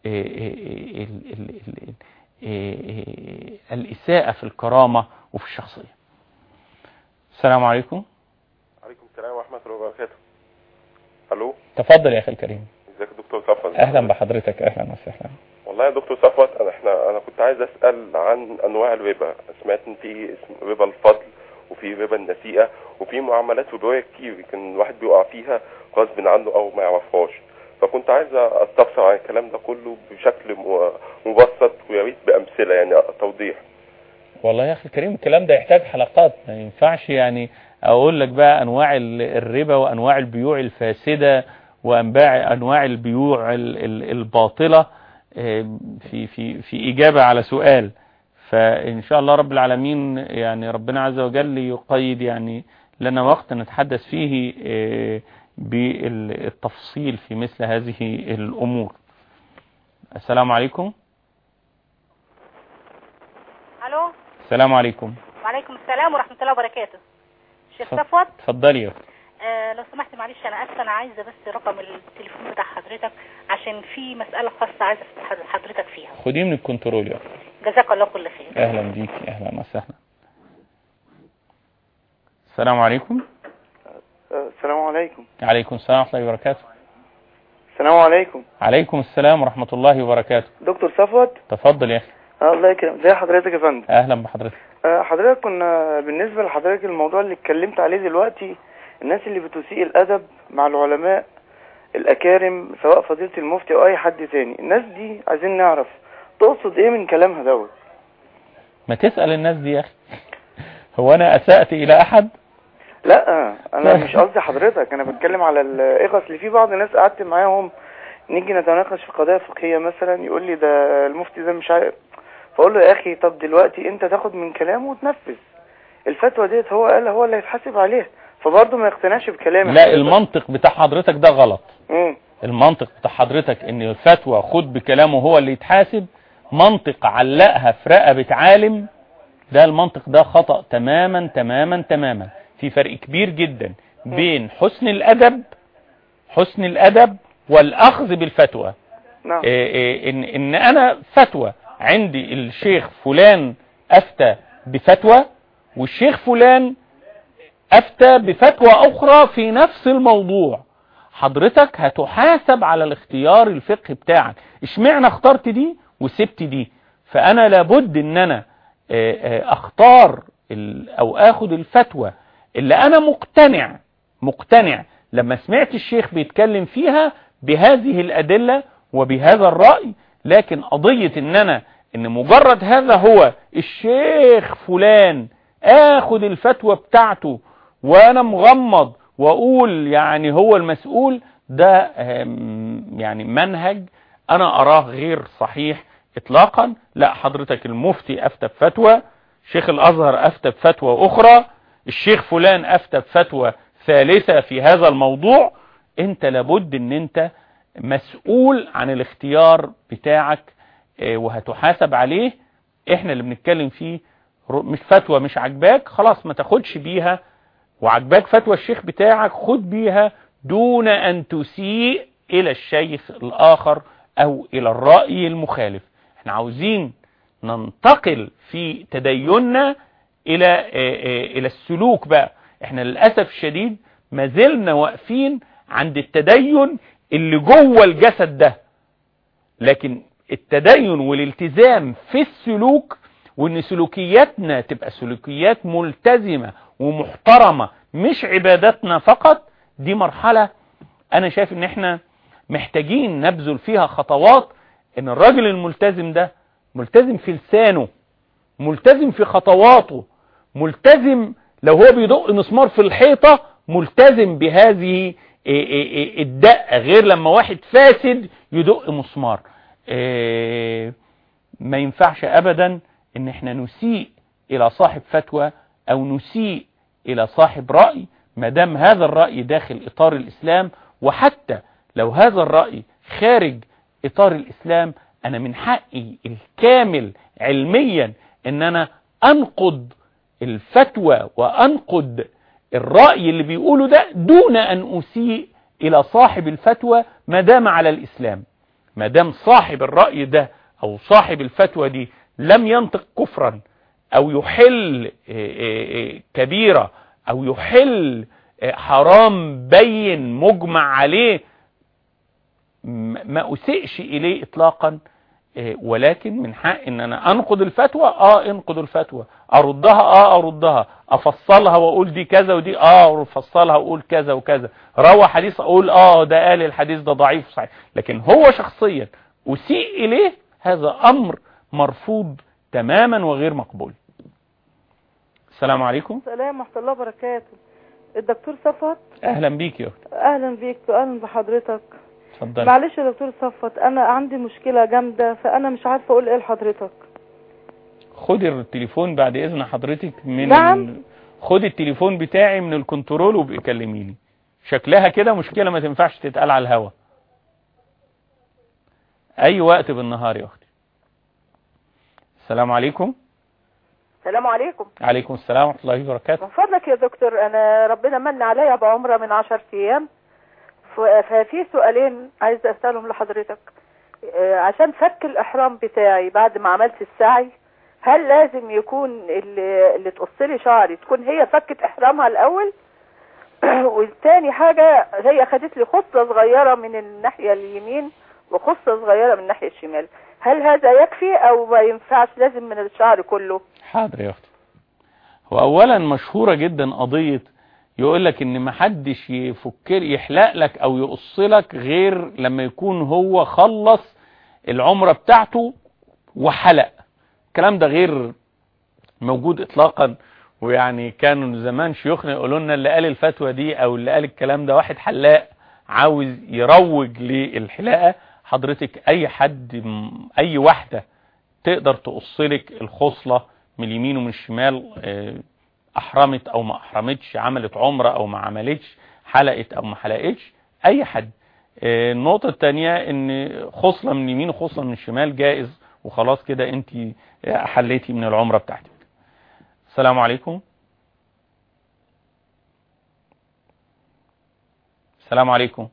الإساءة في الكرامة وفي الشخصية. السلام عليكم. عليكم السلام ورحمة الله وبركاته. ألو، تفضل يا أخي الكريم. ازيك يا دكتور صفوت؟ أهلا بحضرتك. أهلا وسهلا. والله يا دكتور صفوت، أنا احنا أنا كنت عايز أسأل عن أنواع الربا. سمعت إن في اسم ربا الفضل وفي ربا النسيئة وفي معاملات ربوية كتير كان الواحد بيقع فيها غصب عنه أو ما يعرفهاش. فكنت عايز أستفسر عن الكلام ده كله بشكل مبسط، ويا ريت بأمثلة يعني توضيح. والله يا أخي الكريم الكلام ده يحتاج حلقات، ما ينفعش يعني أقول لك بقى أنواع الربا وأنواع البيوع الفاسدة وأنواع أنواع البيوع الباطلة في في في إجابة على سؤال. فإن شاء الله رب العالمين يعني ربنا عز وجل يقيد يعني لنا وقت نتحدث فيه بالتفصيل في مثل هذه الأمور. السلام عليكم. الو. السلام عليكم. وعليكم السلام ورحمة الله وبركاته. شيخ صفوت. اتفضلي. آه لو سمحت معلش انا اسفه، انا عايزه بس رقم التليفون بتاع حضرتك عشان في مسألة خاصة عايزه اسال حضرتك فيها. خديه من الكنترول يا اخي. جزاك الله كل خير. اهلا بيكي. اهلا وسهلا. السلام عليكم. السلام عليكم. عليكم السلام ورحمة الله وبركاته. السلام عليكم. عليكم السلام ورحمة الله وبركاته. دكتور صفوت. تفضل يا اخي. الله يكرمك. ازي حضرتك يا فندم؟ اهلا بحضرتك. حضرتك كنا بالنسبة لحضرتك الموضوع اللي اتكلمت عليه دلوقتي، الناس اللي بتسيء الادب مع العلماء الاكارم سواء فضيلة المفتي او اي حد تاني، الناس دي عايزين نعرف تقصد ايه من كلامها دوت. ما تسأل الناس دي يا اخي. هو انا اسأت الى احد؟ لا انا مش قصدي حضرتك، انا بتكلم على الاخص اللي في بعض الناس قعدت معاهم نيجي نتناقش في قضايا فقهية مثلا، يقول لي ده المفتي ده مش عارف، فاقول له يا اخي طب دلوقتي انت تاخد من كلامه وتنفذ الفتوى ديت، هو قال هو اللي هيتحاسب عليها، فبرضه ما يقتنعش بكلامي. لا المنطق بتاع حضرتك ده غلط. مم. المنطق بتاع حضرتك ان الفتوى خد بكلامه هو اللي يتحاسب، منطق علقها في رقبة عالم، ده المنطق ده خطأ تماما تماما تماما. في فرق كبير جدا بين حسن الادب حسن الادب والاخذ بالفتوى. نعم. إيه إيه ان, إن انا فتوى عندي الشيخ فلان افتى بفتوى والشيخ فلان افتى بفتوى اخرى في نفس الموضوع، حضرتك هتحاسب على الاختيار الفقهي بتاعك، اشمعنى اخترت دي وسبت دي. فأنا لابد ان انا اختار او اخد الفتوى اللي انا مقتنع مقتنع لما سمعت الشيخ بيتكلم فيها بهذه الادلة وبهذا الرأي. لكن قضية ان انا ان مجرد هذا هو الشيخ فلان اخد الفتوى بتاعته وانا مغمض واقول يعني هو المسؤول، ده يعني منهج انا اراه غير صحيح اطلاقا. لا، حضرتك المفتي افتى بفتوى، شيخ الازهر افتى بفتوى اخرى، الشيخ فلان افتى بفتوى ثالثة في هذا الموضوع. انت لابد ان انت مسؤول عن الاختيار بتاعك وهتحاسب عليه. احنا اللي بنتكلم فيه مش فتوى مش عجباك خلاص ما تاخدش بيها، وعجباك فتوى الشيخ بتاعك خد بيها دون ان تسيء الى الشيخ الاخر او الى الرأي المخالف. احنا عاوزين ننتقل في تديننا الى الى السلوك بقى. احنا للأسف الشديد ما زلنا واقفين عند التدين اللي جوه الجسد ده، لكن التدين والالتزام في السلوك وان سلوكياتنا تبقى سلوكيات ملتزمة ومحترمة مش عباداتنا فقط، دي مرحلة انا شايف ان احنا محتاجين نبذل فيها خطوات. ان الراجل الملتزم ده ملتزم في لسانه، ملتزم في خطواته، ملتزم لو هو بيدق مسمار في الحيطة ملتزم بهذه الدقة، غير لما واحد فاسد يدق مسمار. ما ينفعش ابدا ان احنا نسيء الى صاحب فتوى او نسيء الى صاحب رأي ما دام هذا الرأي داخل اطار الاسلام. وحتى لو هذا الرأي خارج اطار الاسلام انا من حقي الكامل علميا ان انا انقض الفتوى وانقض الرأي اللي بيقوله ده دون ان اسيء الى صاحب الفتوى ما دام على الاسلام. ما دام صاحب الرأي ده او صاحب الفتوى دي لم ينطق كفرا او يحل كبيرة او يحل حرام بين مجمع عليه ما اسئش اليه اطلاقا. ولكن من حق ان انا انقض الفتوى، اه انقض الفتوى، اردها اه اردها، افصلها واقول دي كذا ودي اه افصلها واقول كذا وكذا، روى حديث اقول اه ده قال الحديث ده ضعيف صحيح. لكن هو شخصيا اسيء اليه هذا امر مرفوض تماما وغير مقبول. السلام عليكم. السلام ورحمة الله وبركاته. الدكتور صفوت. اهلا بيك يا اختي. اهلا بيك واهلا بحضرتك. اتفضل. معلش يا دكتور صفوت انا عندي مشكلة جامدة فانا مش عارفة اقول ايه لحضرتك. خدي التليفون بعد اذن حضرتك من نعم. ال... خدي التليفون بتاعي من الكنترول وبيكلميني. شكلها كده مشكلة ما تنفعش تتقال على الهوا. اي وقت بالنهار يا اختي. السلام عليكم. السلام عليكم. عليكم السلام ورحمة الله وبركاته. من فضلك يا دكتور انا ربنا من عليا بعمرة من عشر ايام، ففي سؤالين عايز اسألهم لحضرتك. عشان فك الاحرام بتاعي بعد ما عملت السعي هل لازم يكون اللي, اللي تقصلي شعري تكون هي فكت احرامها الاول؟ والتاني حاجة هي خدت لي خصلة صغيرة من الناحية اليمين وخصلة صغيرة من الناحية الشمال، هل هذا يكفي او ما ينفعش لازم من الشعر كله؟ حاضر يا اختي. هو اولا مشهورة جدا قضية يقول لك ان ما حدش يفكر يحلق لك او يقص لك غير لما يكون هو خلص العمرة بتاعته وحلق. الكلام ده غير موجود اطلاقا. ويعني كانوا زمان شيوخنا يقولوا لنا اللي قال الفتوى دي او اللي قال الكلام ده واحد حلاق عاوز يروج للحلاقة. حضرتك اي حد اي واحدة تقدر تقصلك الخصلة من اليمين ومن الشمال، احرمت او ما احرمتش، عملت عمرة او ما عملتش، حلقت او ما حلقتش، اي حد. النقطة التانية ان خصلة من اليمين وخصلة من الشمال جائز وخلاص كده انت حليتي من العمرة بتاعتك. السلام عليكم. السلام عليكم.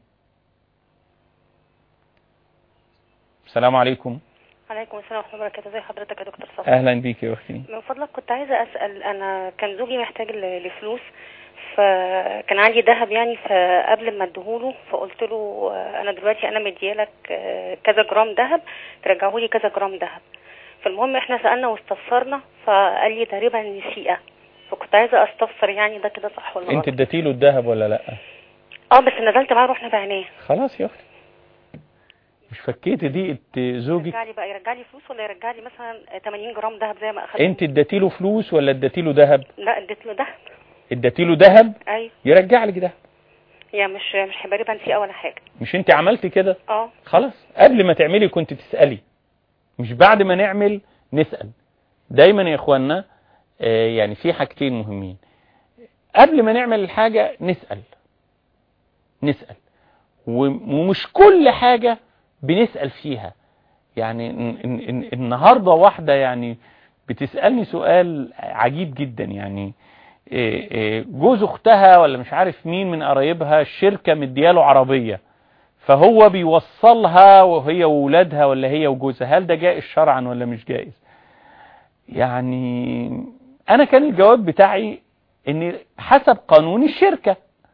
السلام عليكم. عليكم السلام ورحمة الله وبركاته. ازي حضرتك يا دكتور صفوت؟ اهلا بيك يا اختي. من فضلك كنت عايزة اسأل، انا كان زوجي محتاج لفلوس فكان عندي ذهب يعني، فقبل ما اديهوله فقلت له انا دلوقتي انا مديالك كذا جرام ذهب ترجعه لي كذا جرام ذهب، فالمهم احنا سألنا واستفسرنا فقال لي تقريبا نسيئة، فكنت عايزة استفسر يعني ده كده صح ولا غلط. انت اديتي له الذهب ولا لا؟ اه بس نزلت معاه رحنا بعناه. خلاص يا اختي، مش فكيتي دي زوجك؟ يرجع لي بقى يرجع لي فلوس ولا يرجع لي مثلا ثمانين جرام ذهب زي ما اخدت؟ انت اديتي له فلوس ولا اديتي له ذهب؟ لا اديت له ذهب. اديتي له ذهب؟ ايوه. يرجع لك ذهب. يعني مش مش هيبقى ربا نسيئة ولا حاجة. مش انت عملتي كده؟ اه. خلاص قبل ما تعملي كنت تسألي، مش بعد ما نعمل نسأل. دايما يا اخوانا آه يعني في حاجتين مهمين، قبل ما نعمل الحاجة نسأل نسأل ومش كل حاجة بنسأل فيها. يعني النهاردة واحدة يعني بتسألني سؤال عجيب جدا، يعني جوز اختها ولا مش عارف مين من قرايبها الشركة مدياله عربية، فهو بيوصلها وهي وولادها ولا هي وجوزها، هل ده جائز شرعا ولا مش جائز؟ يعني انا كان الجواب بتاعي ان حسب قانون الشركة،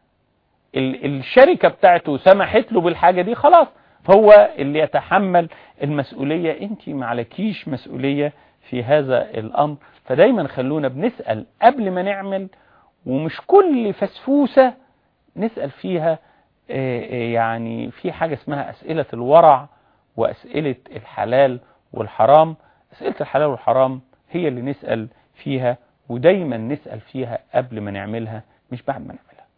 الشركة بتاعته سمحت له بالحاجة دي، خلاص هو اللي يتحمل المسؤولية، انت ما عليكيش مسؤولية في هذا الامر. فدايما خلونا بنسأل قبل ما نعمل، ومش كل فسفوسة نسأل فيها. يعني في حاجة اسمها اسئلة الورع واسئلة الحلال والحرام. اسئلة الحلال والحرام هي اللي نسأل فيها، ودايما نسأل فيها قبل ما نعملها مش بعد ما نعملها.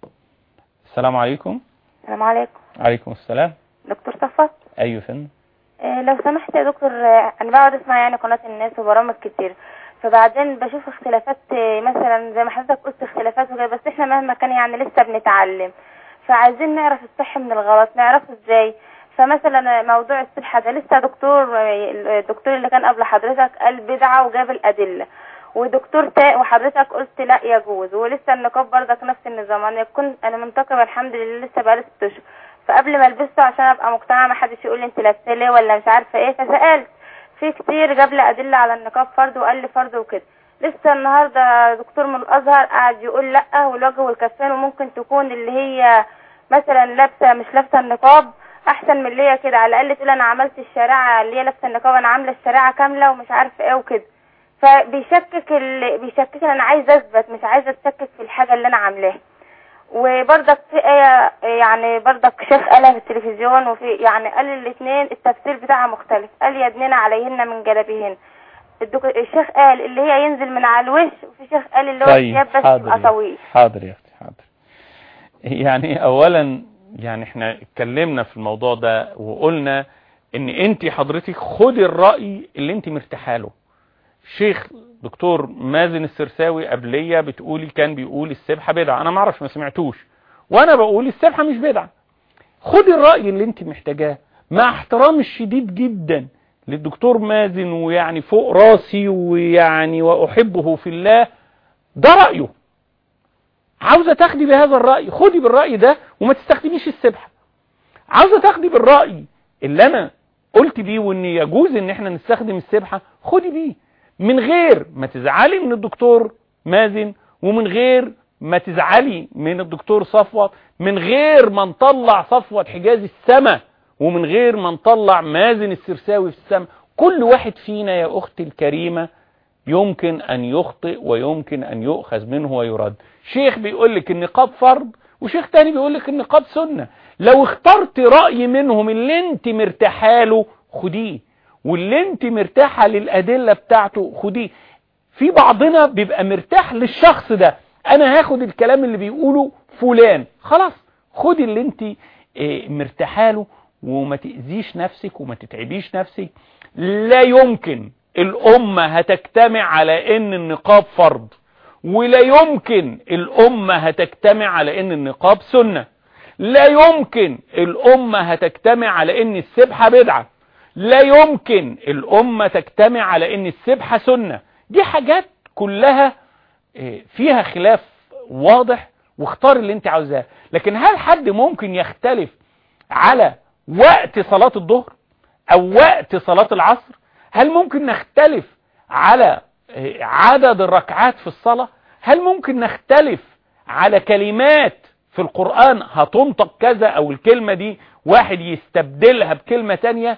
السلام عليكم. السلام عليكم. عليكم السلام. دكتور صفوت. ايوه فندم. إيه لو سمحت يا دكتور، انا بقعد اسمع يعني قناة الناس وبرامج كتير، فبعدين بشوف اختلافات مثلا زي ما حضرتك قلت اختلافات وكده، بس احنا مهما كان يعني لسه بنتعلم، فعايزين نعرف الصح من الغلط نعرفه ازاي. فمثلا موضوع السبحة ده لسه دكتور الدكتور اللي كان قبل حضرتك قال بدعة وجاب الأدلة، ودكتور تاء وحضرتك قلت لا يجوز، ولسه النقاب برضك نفس النظام. انا كنت انا منتقبه الحمد لله لسه بقالي ست اشهر، فقبل ما البسه عشان ابقى مقتنعه ما حدش يقول لي انت لابسه ليه ولا مش عارفه ايه، فسالت في كتير جاب لي ادله على النقاب فرض وقال لي فرض وكده. لسه النهارده دكتور من الازهر قاعد يقول لا والوجه والكفين، وممكن تكون اللي هي مثلا لابسه مش لابسه النقاب احسن من اللي هي كده، على الاقل تقول انا عملت الشريعه اللي هي لابسه النقاب انا عامله الشريعه كامله ومش عارفه ايه وكده. فبيشكك ال... بيشكك انا عايزه اثبت مش عايزه اتشكك في الحاجه اللي انا عاملاها. وبرضك في ايه يعني برضك شيخ قالها في التلفزيون، وفي يعني قال الاثنين التفسير بتاعها مختلف، قال يدنين عليهن من جلابيهن. الدك... الشيخ قال اللي هي ينزل من على الوش، وفي شيخ قال اللي هو الثياب بس يبقى طويل. حاضر يا اختي حاضر. يعني اولا يعني احنا اتكلمنا في الموضوع ده وقلنا ان انت حضرتك خدي الرأي اللي انت مرتاحه له. شيخ دكتور مازن السرساوي قبليه بتقولي كان بيقول السبحة بدعة، انا ما اعرفش ما سمعتوش، وانا بقول السبحة مش بدعة. خدي الرأي اللي انت محتاجاه مع احترام الشديد جدا للدكتور مازن، ويعني فوق راسي ويعني واحبه في الله، ده رأيه. عاوزة تاخدي بهذا الرأي خدي بالرأي ده وما تستخدميش السبحة. عاوزة تاخدي بالرأي اللي انا قلت بيه وان يجوز ان احنا نستخدم السبحة، خدي بيه من غير ما تزعلي من الدكتور مازن، ومن غير ما تزعلي من الدكتور صفوت، من غير ما نطلع صفوت حجاز السماء، ومن غير ما نطلع مازن السرساوي في السماء. كل واحد فينا يا اختي الكريمة يمكن ان يخطئ ويمكن ان يؤخذ منه ويرد. شيخ بيقول لك النقاب فرض، وشيخ تاني بيقول لك النقاب سنة. لو اخترت رأي منهم اللي انت مرتاحه له خديه، واللي انت مرتاحه للأدلة بتاعته خديه. في بعضنا بيبقى مرتاح للشخص ده، انا هاخد الكلام اللي بيقوله فلان، خلاص خدي اللي انت اه مرتاحه له وما تأذيش نفسك وما تتعبيش نفسك. لا يمكن الأمة هتجتمع على ان النقاب فرض، ولا يمكن الأمة هتجتمع على ان النقاب سنة، لا يمكن الأمة هتجتمع على ان السبحة بدعة، لا يمكن الأمة تجتمع على ان السبحة سنة. دي حاجات كلها فيها خلاف واضح، واختار اللي انت عاوزاه. لكن هل حد ممكن يختلف على وقت صلاة الظهر او وقت صلاة العصر؟ هل ممكن نختلف على عدد الركعات في الصلاة؟ هل ممكن نختلف على كلمات في القرآن هتنطق كذا، او الكلمة دي واحد يستبدلها بكلمة تانية؟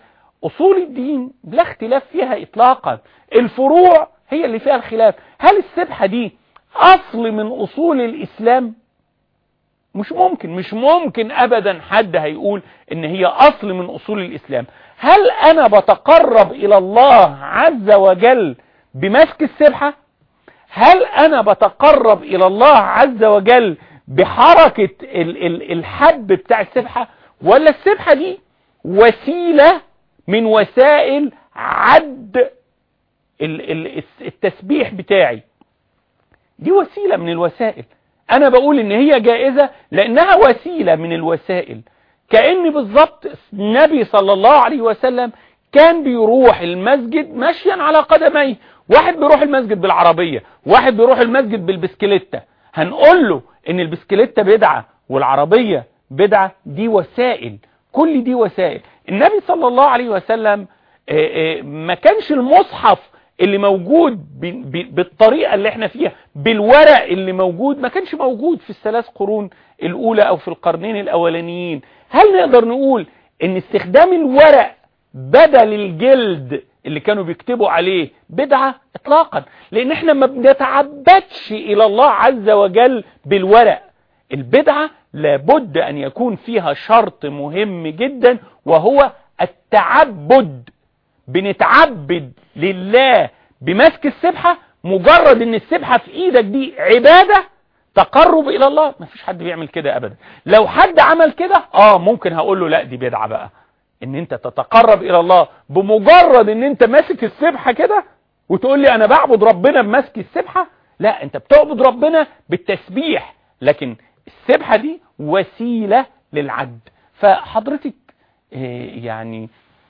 أصول الدين لا اختلاف فيها إطلاقا، الفروع هي اللي فيها الخلاف. هل السبحة دي أصل من أصول الإسلام؟ مش ممكن، مش ممكن أبدا حد هيقول إن هي أصل من أصول الإسلام. هل أنا بتقرب إلى الله عز وجل بمسك السبحة؟ هل أنا بتقرب إلى الله عز وجل بحركة ال ال الحب بتاع السبحة؟ ولا السبحة دي وسيلة من وسائل عد ال ال التسبيح بتاعي؟ دي وسيلة من الوسائل. أنا بقول إن هي جائزة لأنها وسيلة من الوسائل. كأن بالضبط النبي صلى الله عليه وسلم كان بيروح المسجد ماشيا على قدميه. واحد بيروح المسجد بالعربية، واحد بيروح المسجد بالبسكليتة. هنقول له إن البسكليتة بدعة والعربية بدعة؟ دي وسائل، كل دي وسائل. النبي صلى الله عليه وسلم ما كانش المصحف اللي موجود بالطريقة اللي احنا فيها بالورق اللي موجود، ما كانش موجود في الثلاث قرون الأولى أو في القرنين الأولانيين. هل نقدر نقول ان استخدام الورق بدل الجلد اللي كانوا بيكتبوا عليه بدعة؟ اطلاقا، لان احنا ما بنتعبدش الى الله عز وجل بالورق. البدعة لابد ان يكون فيها شرط مهم جدا وهو التعبد. بنتعبد لله بمسك السبحة، مجرد ان السبحة في ايدك دي عبادة تقرب الى الله. ما فيش حد بيعمل كده ابدا. لو حد عمل كده اه ممكن هقول له لا دي بدعة بقى، ان انت تتقرب الى الله بمجرد ان انت ماسك السبحة كده وتقول لي انا بعبد ربنا بمسك السبحة. لا، انت بتعبد ربنا بالتسبيح، لكن السبحة دي وسيلة للعد. فحضرتك يعني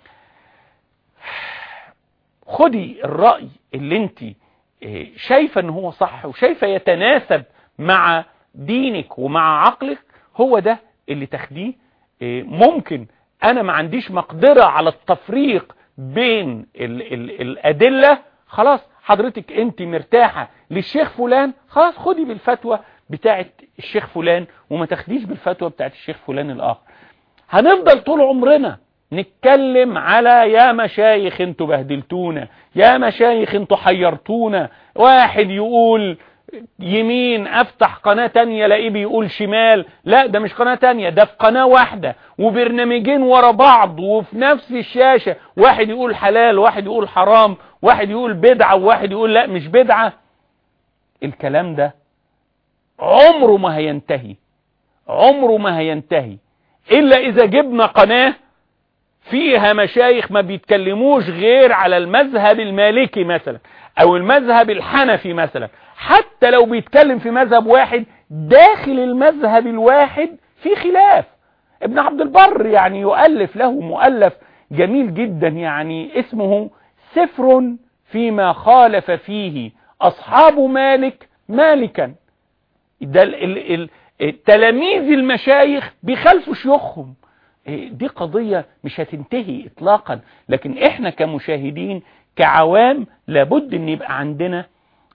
خدي الرأي اللي انت شايفة ان هو صح وشايفة يتناسب مع دينك ومع عقلك، هو ده اللي تاخديه. ممكن انا ما عنديش مقدرة على التفريق بين ال ال الادلة، خلاص حضرتك انت مرتاحة للشيخ فلان، خلاص خدي بالفتوى بتاعت الشيخ فلان وما تاخديش بالفتوى بتاعت الشيخ فلان الاخر. هنفضل طول عمرنا نتكلم على يا مشايخ انتوا بهدلتونا، يا مشايخ انتوا حيرتونا. واحد يقول يمين افتح قناة تانية لاقيه بيقول شمال. لا، ده مش قناة تانية، ده في قناة واحدة وبرنامجين ورا بعض وفي نفس الشاشة. واحد يقول حلال، واحد يقول حرام، واحد يقول بدعة، وواحد يقول لا مش بدعة. الكلام ده عمره ما هينتهي، عمره ما هينتهي إلا إذا جبنا قناة فيها مشايخ ما بيتكلموش غير على المذهب المالكي مثلا أو المذهب الحنفي مثلا. حتى لو بيتكلم في مذهب واحد، داخل المذهب الواحد في خلاف. ابن عبد البر يعني يؤلف له مؤلف جميل جدا يعني اسمه سفر فيما خالف فيه أصحاب مالك مالكا. ده ال ال تلاميذ المشايخ بيخالفوا شيوخهم. دي قضية مش هتنتهي اطلاقا، لكن احنا كمشاهدين كعوام لابد ان يبقى عندنا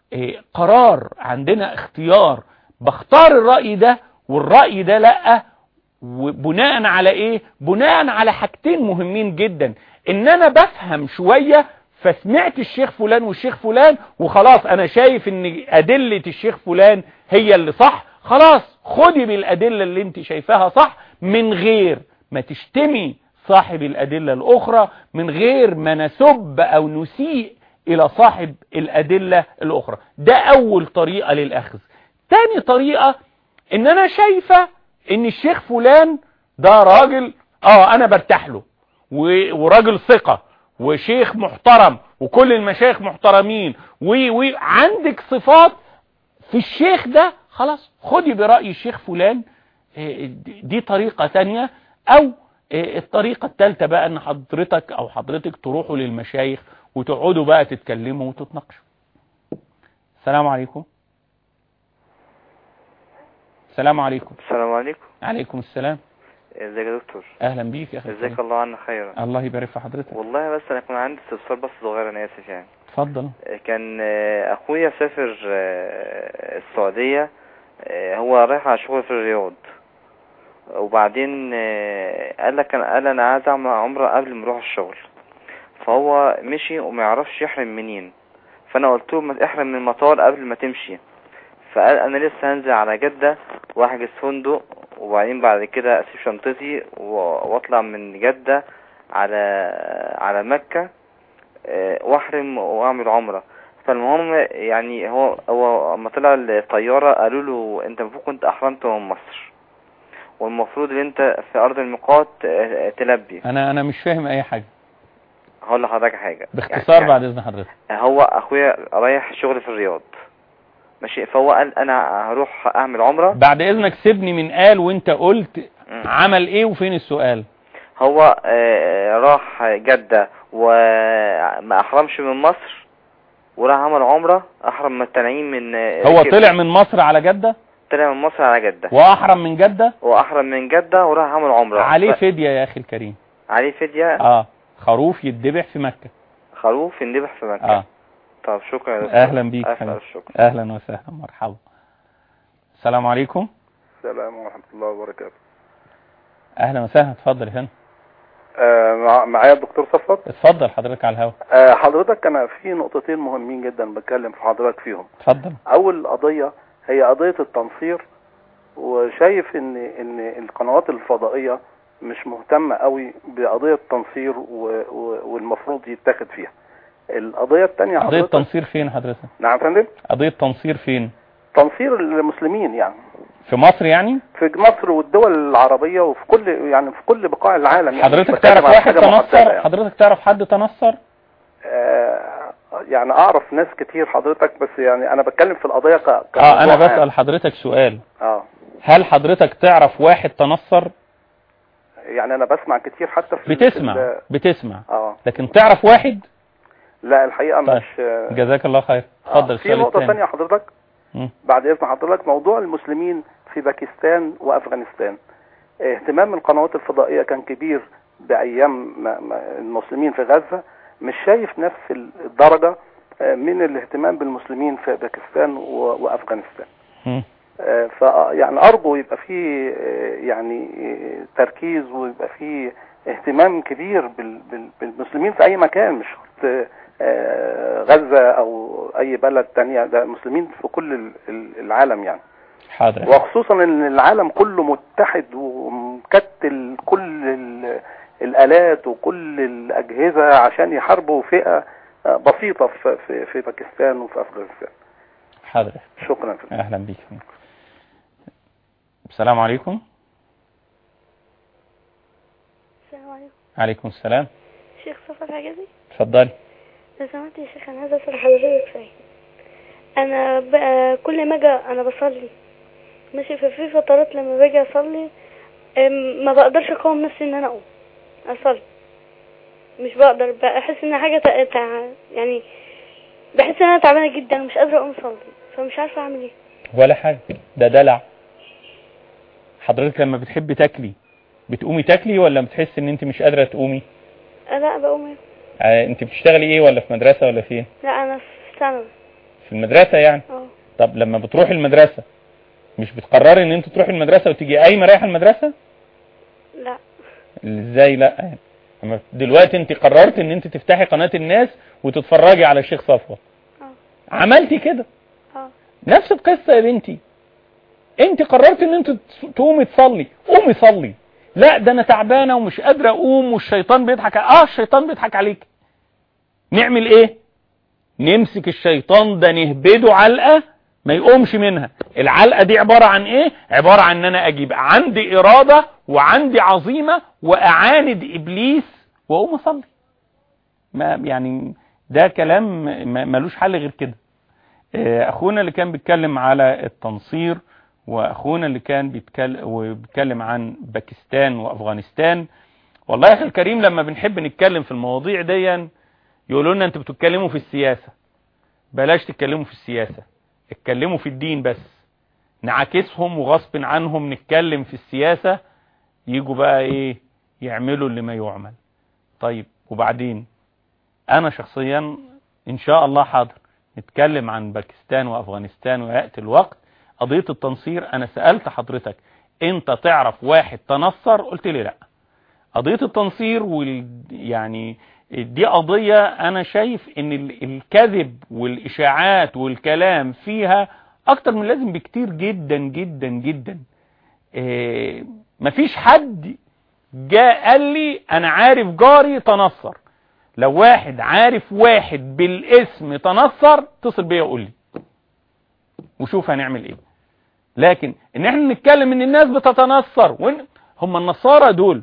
قرار، عندنا اختيار. بختار الرأي ده والرأي ده لا، وبناء على ايه؟ بناء على حاجتين مهمين جدا. ان انا بفهم شوية فسمعت الشيخ فلان والشيخ فلان وخلاص انا شايف ان ادلة الشيخ فلان هي اللي صح، خلاص خدي بالادلة اللي انت شايفاها صح من غير ما تشتمي صاحب الادلة الاخرى، من غير ما نسب او نسيء الى صاحب الادلة الاخرى. ده اول طريقة للاخذ. تاني طريقة ان انا شايفة ان الشيخ فلان ده راجل اه انا برتاح له وراجل ثقة وشيخ محترم وكل المشايخ محترمين وعندك صفات في الشيخ ده، خلاص خدي برأي الشيخ فلان. دي طريقة تانية. او الطريقة الثالثة بقى ان حضرتك او حضرتك تروحوا للمشايخ وتقعدوا بقى تتكلموا وتتناقشوا. السلام عليكم. السلام عليكم. السلام عليكم. عليكم السلام. ازيك يا دكتور؟ اهلا بيك يا اخي. ازيك؟ الله عنك خيرا. الله يبارك في حضرتك. والله بس انا كان عندي استفسار بس صغير، انا اسف يعني. اتفضل. كان اخويا سافر السعودية، هو رايح على شغل في الرياض، وبعدين قال لك قال انا عايز اعمل عمرة قبل ما اروح الشغل. فهو مشي وما يعرفش يحرم منين، فانا قلت له ما احرم من المطار قبل ما تمشي. فقال انا لسه هنزل على جدة واحجز فندق، وبعدين بعد كده اسيب شنطتي واطلع من جدة على على مكة واحرم واعمل عمرة. فالمهم يعني هو هو اما طلع الطيارة قالوا له انت المفروض كنت احرمت من مصر، والمفروض ان انت في ارض الميقات تلبي. انا انا مش فاهم اي حاجة. هقول لحضرتك حاجة باختصار يعني بعد اذن حضرتك. هو اخويا رايح شغل في الرياض ماشي، فهو قال انا هروح اعمل عمرة. بعد اذنك سيبني من قال وانت قلت م. عمل ايه وفين السؤال؟ هو آه راح جدة وما احرمش من مصر وراح عمل عمرة، احرم من التنعيم من هو طلع من مصر على جدة؟ طلع من مصر على جدة واحرم من جدة؟ واحرم من جدة وراح عمل عمرة. عليه ف... فدية يا اخي الكريم. عليه فدية؟ اه خروف يتذبح في مكة. خروف يتذبح في مكة. اه طب شكرا يا دكتور. اهلا بيك. اهلا اهلا وسهلا مرحبا. السلام عليكم. السلام ورحمة الله وبركاته. اهلا وسهلا، اتفضل يا فندم. آه معايا الدكتور صفوت. اتفضل حضرتك على الهواء. آه حضرتك انا في نقطتين مهمين جدا بتكلم في حضرتك فيهم. اتفضل. اول قضية هي قضية التنصير، وشايف ان ان القنوات الفضائية مش مهتمة قوي بقضية التنصير والمفروض يتاخد فيها. القضية الثانية قضية تنصير فين حضرتك؟ نعم فندم. قضية تنصير فين؟ تنصير المسلمين يعني في مصر يعني؟ في مصر والدول العربية وفي كل يعني في كل بقاع العالم يعني. حضرتك تعرف واحد تنصر؟ يعني. حضرتك تعرف حد تنصر؟ آه يعني اعرف ناس كتير حضرتك، بس يعني انا بتكلم في القضية ك اه انا بسأل يعني. حضرتك سؤال. اه هل حضرتك تعرف واحد تنصر؟ يعني انا بسمع كتير حتى في بتسمع في بتسمع اه لكن تعرف واحد؟ لا الحقيقة طيب. مش. جزاك الله خير. اتفضل. آه. في نقطة ثانية حضرتك م. بعد اذن حضرتك، موضوع المسلمين في باكستان وافغانستان. اهتمام القنوات الفضائية كان كبير بايام المسلمين في غزة، مش شايف نفس الدرجة من الاهتمام بالمسلمين في باكستان وافغانستان. م. ف يعني ارجو يبقى فيه يعني تركيز ويبقى فيه اهتمام كبير بالمسلمين في اي مكان، مش شرط غزة او اي بلد تانية، ده مسلمين في كل العالم يعني. حاضر. وخصوصا ان العالم كله متحد ومكتل كل الالات وكل الاجهزة عشان يحاربوا فئة بسيطة في, في, في باكستان وفي افغانستان. حاضر. شكرا. اهلا بك. السلام عليكم. السلام عليكم. عليكم السلام. شيخ صفوت عجزي. اتفضلي. لو سمحت يا شيخ انا عايزه اسال حضرتك شيء. انا بقى كل ما اجي انا بصلي ماشي، ففي فترات لما باجي اصلي ما بقدرش اقاوم نفسي ان انا اقوم اصلي، مش بقدر، بحس ان حاجه تع... يعني بحس ان انا تعبانه جدا ومش قادره اقوم اصلي، فمش عارفه اعمل ايه. ولا حاجه، ده دلع. حضرتك لما بتحبي تاكلي بتقومي تاكلي ولا بتحس ان انت مش قادره تقومي؟ لا بقوم. آه انت بتشتغلي ايه، ولا في مدرسه ولا فين؟ لا انا في ثانوي. في المدرسه يعني؟ اه. طب لما بتروحي المدرسه مش بتقرري ان انت تروحي المدرسه وتيجي قايمه رايحه المدرسه؟ لا. ازاي لا يعني؟ اما دلوقتي انت قررت ان انت تفتحي قناه الناس وتتفرجي على الشيخ صفوت. اه. عملتي كده؟ اه. نفس القصه يا بنتي. انت قررت ان انت تقومي تصلي، قومي صلي. لا ده انا تعبانه ومش قادره اقوم والشيطان بيضحك. اه الشيطان بيضحك عليك. نعمل ايه؟ نمسك الشيطان ده نهبده علقه ما يقومش منها. العلقه دي عباره عن ايه؟ عباره عن ان انا اجيب عندي اراده وعندي عظيمه واعاند ابليس واقوم اصلي. ما يعني ده كلام ملوش حل غير كده. اخونا اللي كان بيتكلم على التنصير واخونا اللي كان بيتكلم وبيتكلم عن باكستان وافغانستان، والله يا اخي الكريم لما بنحب نتكلم في المواضيع دي يقولوا لنا انتوا بتتكلموا في السياسه. بلاش تتكلموا في السياسه، اتكلموا في الدين بس. نعاكسهم وغصب عنهم نتكلم في السياسه، يجوا بقى ايه يعملوا اللي ما يعمل. طيب وبعدين انا شخصيا ان شاء الله حاضر نتكلم عن باكستان وافغانستان ويأتي الوقت. قضية التنصير انا سألت حضرتك انت تعرف واحد تنصر؟ قلت لي لا. قضية التنصير وال يعني دي قضية أنا شايف إن الكذب والإشاعات والكلام فيها أكتر من لازم بكتير جدا جدا جدا. إيه مفيش حد جاء قال لي أنا عارف جاري تنصر. لو واحد عارف واحد بالاسم تنصر اتصل بيا وقول لي وشوف هنعمل إيه. لكن إن إحنا نتكلم إن الناس بتتنصر وإن هم النصارى دول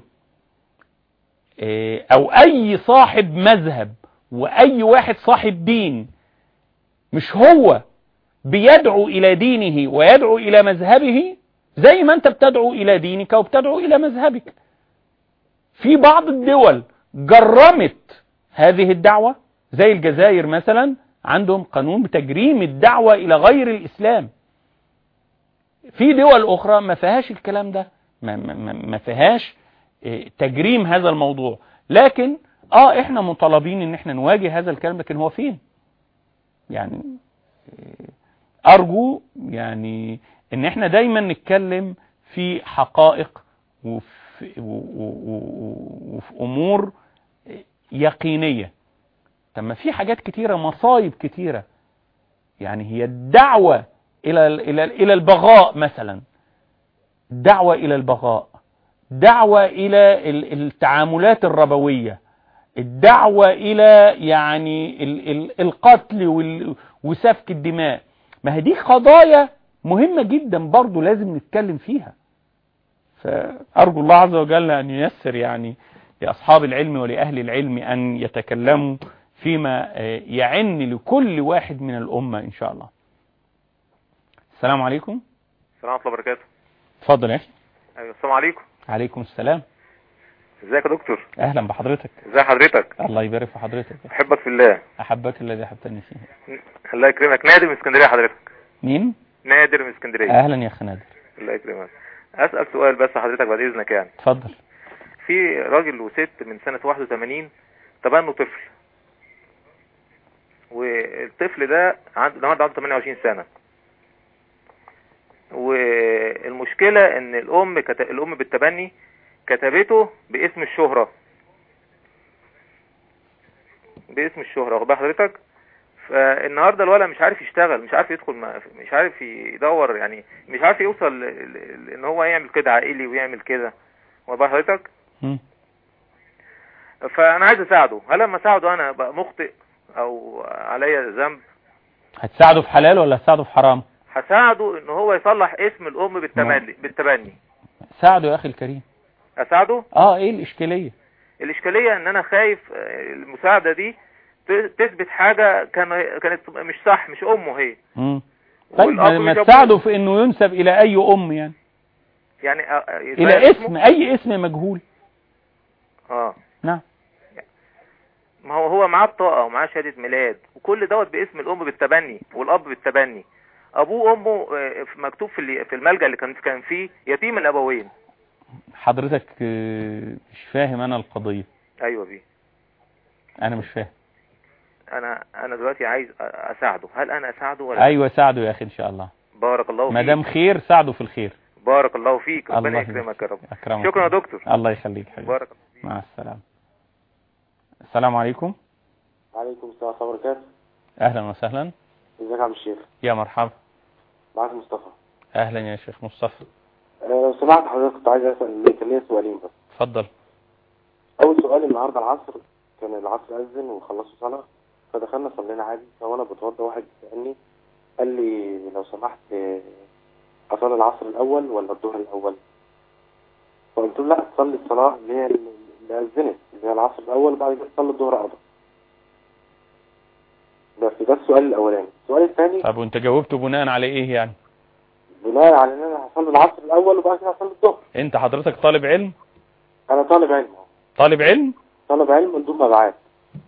او اي صاحب مذهب واي واحد صاحب دين مش هو بيدعو الى دينه ويدعو الى مذهبه زي ما انت بتدعو الى دينك وبتدعو الى مذهبك. في بعض الدول جرمت هذه الدعوة زي الجزائر مثلا، عندهم قانون بتجريم الدعوة الى غير الاسلام. في دول اخرى ما فيهاش الكلام ده، ما, ما, ما فيهاش تجريم هذا الموضوع. لكن اه احنا مطالبين ان احنا نواجه هذا الكلام، لكن هو فين؟ يعني ارجو يعني ان احنا دايما نتكلم في حقائق وفي, وفي امور يقينية. طب ما في حاجات كتيرة، مصايب كتيرة. يعني هي الدعوة الى الى الى البغاء مثلا، دعوة الى البغاء، دعوة إلى التعاملات الربوية، الدعوة إلى يعني القتل وسفك الدماء. ما هي دي قضايا مهمة جدا برضو لازم نتكلم فيها. فأرجو الله عز وجل أن ييسر يعني لأصحاب العلم ولأهل العلم أن يتكلموا فيما يعن لكل واحد من الأمة إن شاء الله. السلام عليكم. السلام ورحمة الله وبركاته. اتفضل يا أخي. أيوة السلام عليكم. عليكم السلام. ازيك يا دكتور؟ اهلا بحضرتك. ازي حضرتك؟ الله يبارك في حضرتك. احبك في الله. احبك الذي احبتني فيه. الله يكرمك. نادر من اسكندريه حضرتك. مين؟ نادر من اسكندريه. اهلا يا اخي نادر. الله يكرمك. اسال سؤال بس حضرتك بعد اذنك يعني. اتفضل. في راجل وست من سنه واحد وثمانين تبنوا طفل، والطفل ده عنده النهارده عنده ثمانية وعشرين سنه، والمشكله ان الام كت... الام بالتبني كتبته باسم الشهرة، باسم الشهرة واخد بال حضرتك. فالنهارده الولد مش عارف يشتغل، مش عارف يدخل، مش عارف يدور، يعني مش عارف يوصل ان هو يعمل كده عائلي ويعمل كده واخد بال حضرتك. فانا عايز اساعده. هل لما اساعده انا بقى مخطئ او عليا ذنب؟ هتساعده في حلال ولا هتساعده في حرام؟ هساعده ان هو يصلح اسم الام بالتبني بالتبني. ساعده يا اخي الكريم. اساعده؟ اه ايه الاشكالية؟ الاشكالية ان انا خايف المساعدة دي تثبت حاجة كان كانت مش صح، مش امه هي. امم طيب ما تساعده في انه ينسب الى اي ام يعني يعني الى اسم اي اسم مجهول. اه نعم. ما هو هو معاه بطاقة ومعاه شهادة ميلاد وكل دوت باسم الام بالتبني والاب بالتبني. ابوه وامه مكتوب في في الملجأ اللي كان كان فيه يتيم الابوين. حضرتك مش فاهم انا القضية. ايوه بيه. انا مش فاهم. انا انا دلوقتي عايز اساعده. هل انا اساعده ولا ايوه ساعده يا اخي ان شاء الله. بارك الله فيك. ما دام خير ساعده في الخير. بارك الله فيك. ربنا يكرمك يا رب. أكرمك. شكرا يا دكتور. الله يخليك حبيبي. بارك الله فيك. مع السلامة. السلام عليكم. وعليكم السلام ورحمة الله وبركاته. اهلا وسهلا. ازيك يا عم الشيخ؟ يا مرحبا. معاك مصطفى. اهلا يا شيخ مصطفى. أه لو سمحت حضرتك كنت عايز اسال، كان ليا سؤالين بس. اتفضل. اول سؤال، النهارده العصر كان العصر اذن وخلصوا صلاه فدخلنا صلينا عادي، فوانا بتوضى واحد سالني قال لي لو سمحت اصلي العصر الاول ولا الظهر الاول؟ فقلت له لا تصلي الصلاه اللي هي اللي اذنت اللي هي العصر الاول وبعد كده تصلي الظهر افضل. بس ده السؤال الاولاني. السؤال الثاني، طب وانت جاوبته بناء على ايه يعني؟ بناء على ان انا هصلي العصر الاول وبعد كده هصلي الظهر. انت حضرتك طالب علم؟ انا طالب علم. طالب علم؟ طالب علم مندوب مبيعات.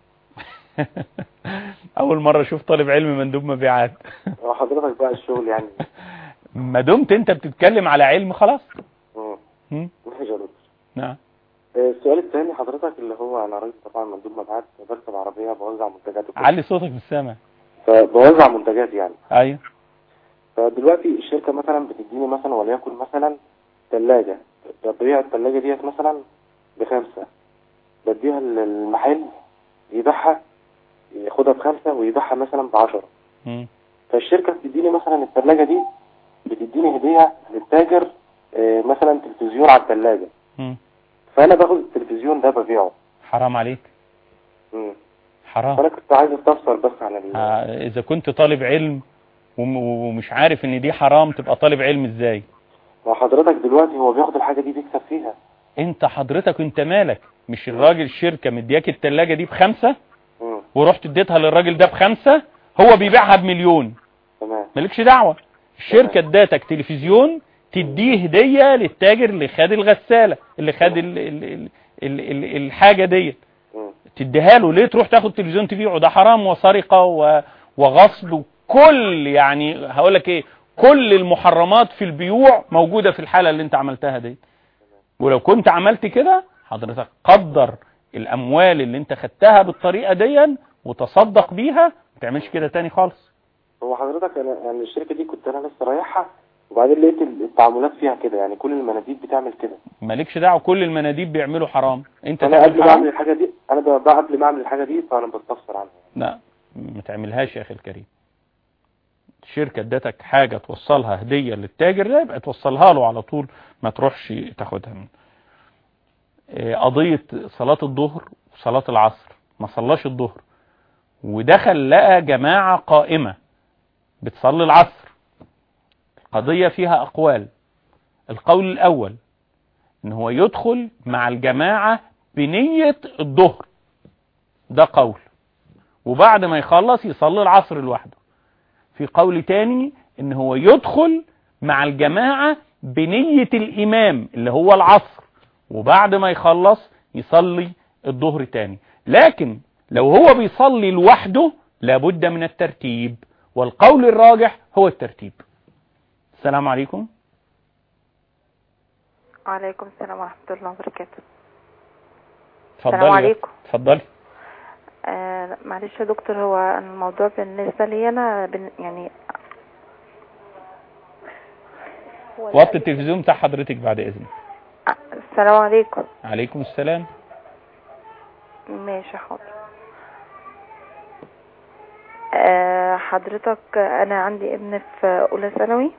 اول مرة اشوف طالب علم مندوب مبيعات. حضرتك بقى الشغل يعني. ما دمت انت بتتكلم على علم خلاص. امم ماشي يا دكتور. نعم. السؤال الثاني حضرتك اللي هو انا راجل طبعا مندوب مبيعات، بركب عربيه بوزع منتجات وكده. علي صوتك في السماء. فبوزع منتجات يعني. ايوه. فدلوقتي الشركه مثلا بتديني مثلا وليكن مثلا ثلاجه، ببيع الثلاجه ديت مثلا بخمسه، بديها المحل يبيعها ياخدها بخمسة ويبيعها مثلا بعشرة. مم. فالشركة بتديني مثلا الثلاجة دي بتديني هدية للتاجر آه، مثلا تلفزيون على الثلاجة، مم. فأنا باخد التلفزيون ده ببيعه. حرام عليك. مم. حرام. فأنا كنت عايز استفسر بس عن ال... آه، إذا كنت طالب علم وم- ومش عارف إن دي حرام تبقى طالب علم إزاي؟ وحضرتك دلوقتي هو بياخد الحاجة دي بيكسب فيها. أنت حضرتك أنت مالك؟ مش الراجل الشركة مدياك التلاجة دي بخمسة مم. ورحت اديتها للراجل ده بخمسة، هو بيبيعها بمليون. تمام. مالكش دعوة. الشركة اداتك تلفزيون تديه هدية للتاجر اللي خد الغسالة اللي خد ال ال ال ال ال الحاجة ديت، تديها له. ليه تروح تاخد تلفزيون تبيعه؟ ده حرام وسرقة و- وغصب وكل، يعني هقول لك ايه، كل المحرمات في البيوع موجودة في الحالة اللي انت عملتها دي. ولو كنت عملت كده حضرتك قدر الاموال اللي انت خدتها بالطريقة دي وتصدق بيها، ما تعملش كده تاني خالص. هو حضرتك انا يعني الشركة دي كنت انا لسه رايحها وبعدين لقيت التعاملات فيها كده، يعني كل المناديب بتعمل كده. مالكش دعوه، كل المناديب بيعملوا حرام، انت انا تعمل قبل ما حرام. اعمل الحاجة دي انا ب- بقى قبل ما اعمل الحاجة دي فانا بستفسر عنها. لا ما تعملهاش يا اخي الكريم. الشركه ادتك حاجه توصلها هديه للتاجر ده يبقى توصلها له على طول، ما تروحش تاخدها منه. إيه، قضيه صلاه الظهر وصلاه العصر، ما صلاش الظهر ودخل لقى جماعه قائمه بتصلي العصر. القضيه فيها اقوال. القول الاول ان هو يدخل مع الجماعه بنيه الظهر، ده قول، وبعد ما يخلص يصلي العصر لوحده. في قول تاني ان هو يدخل مع الجماعة بنية الامام اللي هو العصر، وبعد ما يخلص يصلي الظهر تاني. لكن لو هو بيصلي لوحده لابد من الترتيب، والقول الراجح هو الترتيب. السلام عليكم. وعليكم السلام ورحمة الله وبركاته. اتفضلي. السلام عليكم. اتفضلي. آه معلش يا دكتور، هو الموضوع بالنسبة لي أنا بن يعني وطي التلفزيون بتاع حضرتك بعد إذنك. السلام عليكم. عليكم السلام. ماشي حاضر. آه حضرتك أنا عندي ابن في أولى ثانوي.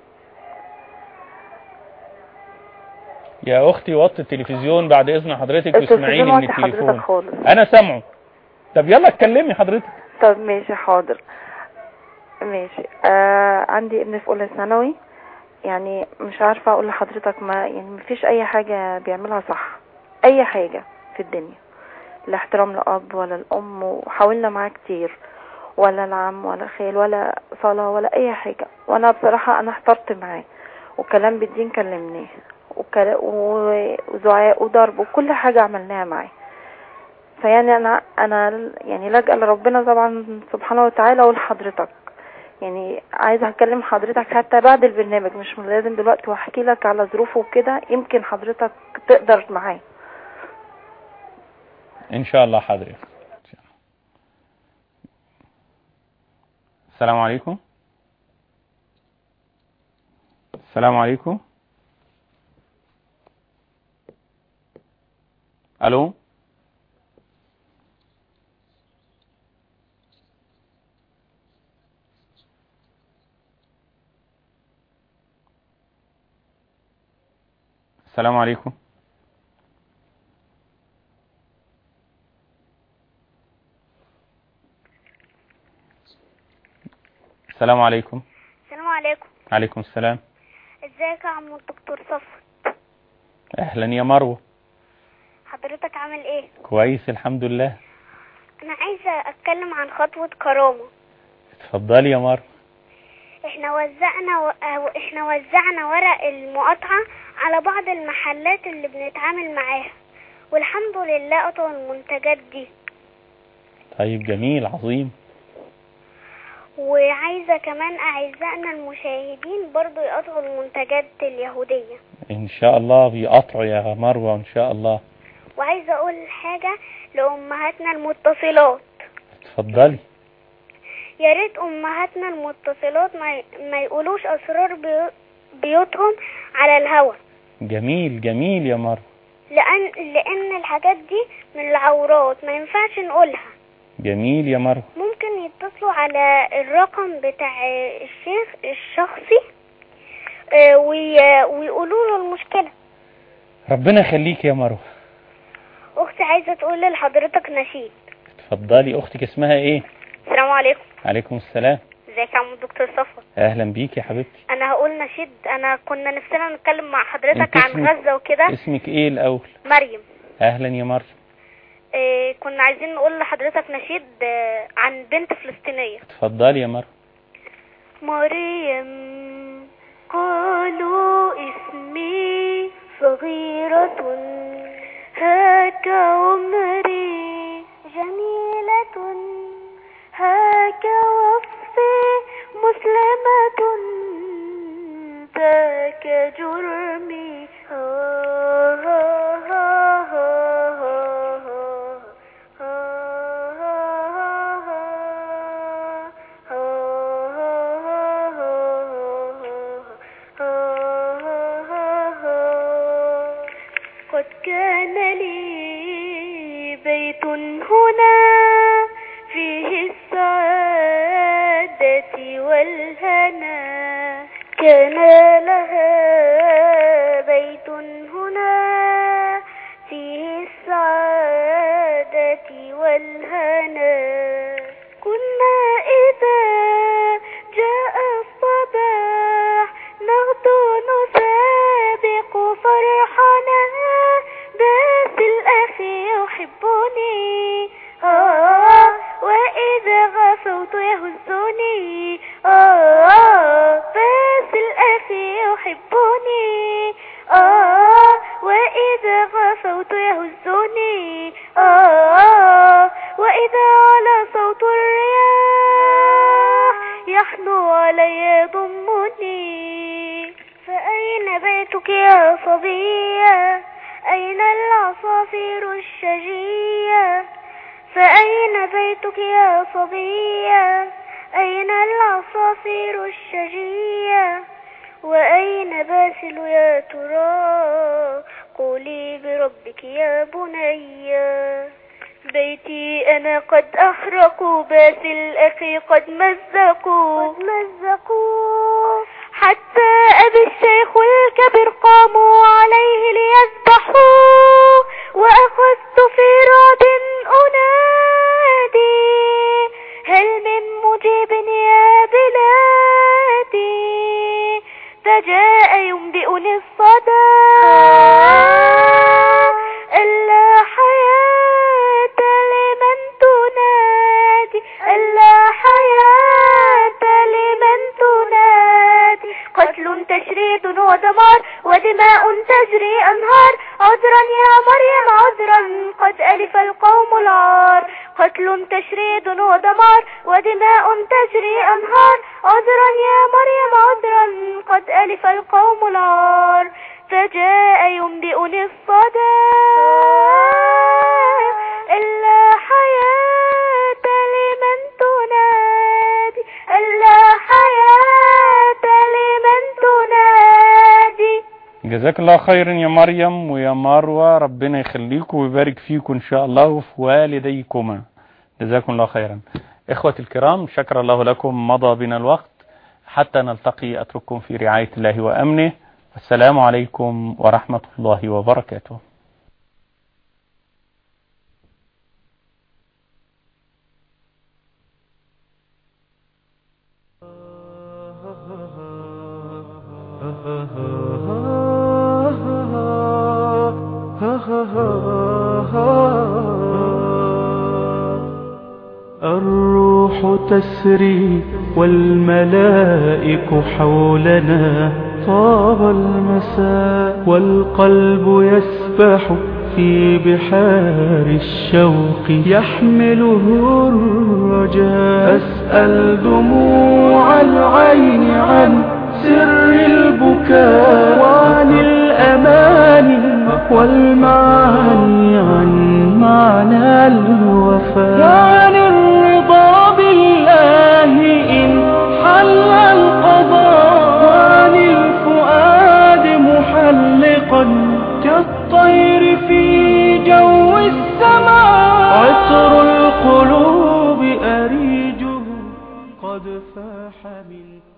يا أختي وطي التلفزيون بعد إذن حضرتك واسمعيني من التليفون. أنا سامعه. طب يلا اتكلمي حضرتك. طب ماشي حاضر. ماشي. آه عندي ابن في أولى ثانوي، يعني مش عارفة أقول لحضرتك، ما يعني مفيش أي حاجة بيعملها صح، أي حاجة في الدنيا، لا احترام لأب ولا الأم، وحاولنا معاه كتير، ولا العم ولا خال ولا صلاة ولا أي حاجة. وأنا بصراحة أنا احترت معاه، وكلام بالدين كلمناه، وزعاء وضرب وكل حاجة عملناها معاه. فيعني انا انا يعني لاجئه لربنا طبعا سبحانه وتعالى ولحضرتك، يعني عايزه اكلم حضرتك حتى بعد البرنامج، مش لازم دلوقتي، واحكي لك على ظروفه وكده يمكن حضرتك تقدر معاه ان شاء الله. حاضر. السلام عليكم. السلام عليكم. الو. السلام عليكم. السلام عليكم. السلام عليكم. عليكم السلام. ازيك يا عم الدكتور صفوت؟ اهلا يا مروه. حضرتك عامل ايه؟ كويس الحمد لله. انا عايزه اتكلم عن خطوه كرامه. اتفضلي يا مروه. احنا وزعنا و... احنا وزعنا ورق المقاطعه على بعض المحلات اللي بنتعامل معاها، والحمد لله قطعوا المنتجات دي. طيب جميل عظيم. وعايزه كمان اعزائنا المشاهدين برضو يقطعوا المنتجات اليهوديه ان شاء الله. بيقطعوا يا مروه ان شاء الله. وعايزه اقول حاجه لامهاتنا المتصلات. اتفضلي. يا ريت امهاتنا المتصلات ما, ما يقولوش اسرار بيو... بيوتهم على الهوا. جميل جميل يا مروه. لان لان الحاجات دي من العورات ما ينفعش نقولها. جميل يا مروة. ممكن يتصلوا على الرقم بتاع الشيخ الشخصي آه، وي- ويقولوا له المشكلة. ربنا يخليك يا مروة. اختي عايزة تقول لحضرتك نشيد. اتفضلي. اختك اسمها ايه؟ السلام عليكم. عليكم السلام. ازيك يا عم الدكتور صفوت؟ اهلا بيك يا حبيبتي. انا هقول نشيد. انا كنا نفسنا نتكلم مع حضرتك انت عن اسمك- غزة وكده. اسمك ايه الاول؟ مريم. اهلا يا مريم. إيه كنا عايزين نقول لحضرتك نشيد آه، عن بنت فلسطينية. اتفضلي يا مريم. مريم قالوا اسمي صغيرة هاك عمري جميلة هاك وصفي مسلمة ذاك جرمي ها ها ها ها قد كان لي بيت هنا فيه السعادة والهنا كان لها بيت هنا فيه السعادة والهنا كنا إذا جاء الصباح نغدو نسابق فرحنا بس الأخ يحبني آه وإذا غفوت يهزني آه بس الأخ يحبني آه وإذا غفوت يهزني آه وإذا على صوت الرياح يحنو علي يضمني فأين بيتك يا صبية أين العصافير الشجية فأين بيتك يا صبية أين العصافير الشجية وأين باسل يا ترى قولي بربك يا بني بيتي أنا قد أحرقوا باسل أخي قد مزقوا قد مزقوا حتى أبي الشيخ الكبير قاموا عليه ليذبحوا وأخذت في رعب أنادي هل من مجيب يا بلادي فجاء ينبئني الصدى ألا حياة لمن تنادي ألا حياة لمن تنادي قتل تشريد ودمار ودماء تجري أنهار عذرا يا مريم عذرا قد ألف القوم العار قتل تشريد ودمار ودماء تجري أنهار عذرا يا مريم عذرا قد ألف القوم العار فجاء ينبئني الصدى إلا حياة لمن تنادي إلا حياة لمن تنادي. جزاك الله خيرا يا مريم ويا مروة. ربنا يخليكم ويبارك فيكم إن شاء الله وفي والديكما. جزاكم الله خيرا. إخوتي الكرام شكر الله لكم. مضى بنا الوقت. حتى نلتقي أترككم في رعاية الله وأمنه. السلام عليكم ورحمة الله وبركاته. الروح تسري والملائك حولنا طاب المساء والقلب يسبح في بحار الشوق يحمله الرجاء أسأل دموع العين عن سر البكاء وعن الأماني والمعاني عن معنى الوفاء وعن الرضا بالله إن حل القضاء وعن الفؤاد محلقا كالطير في جو السماء عطر القلوب قد فاح من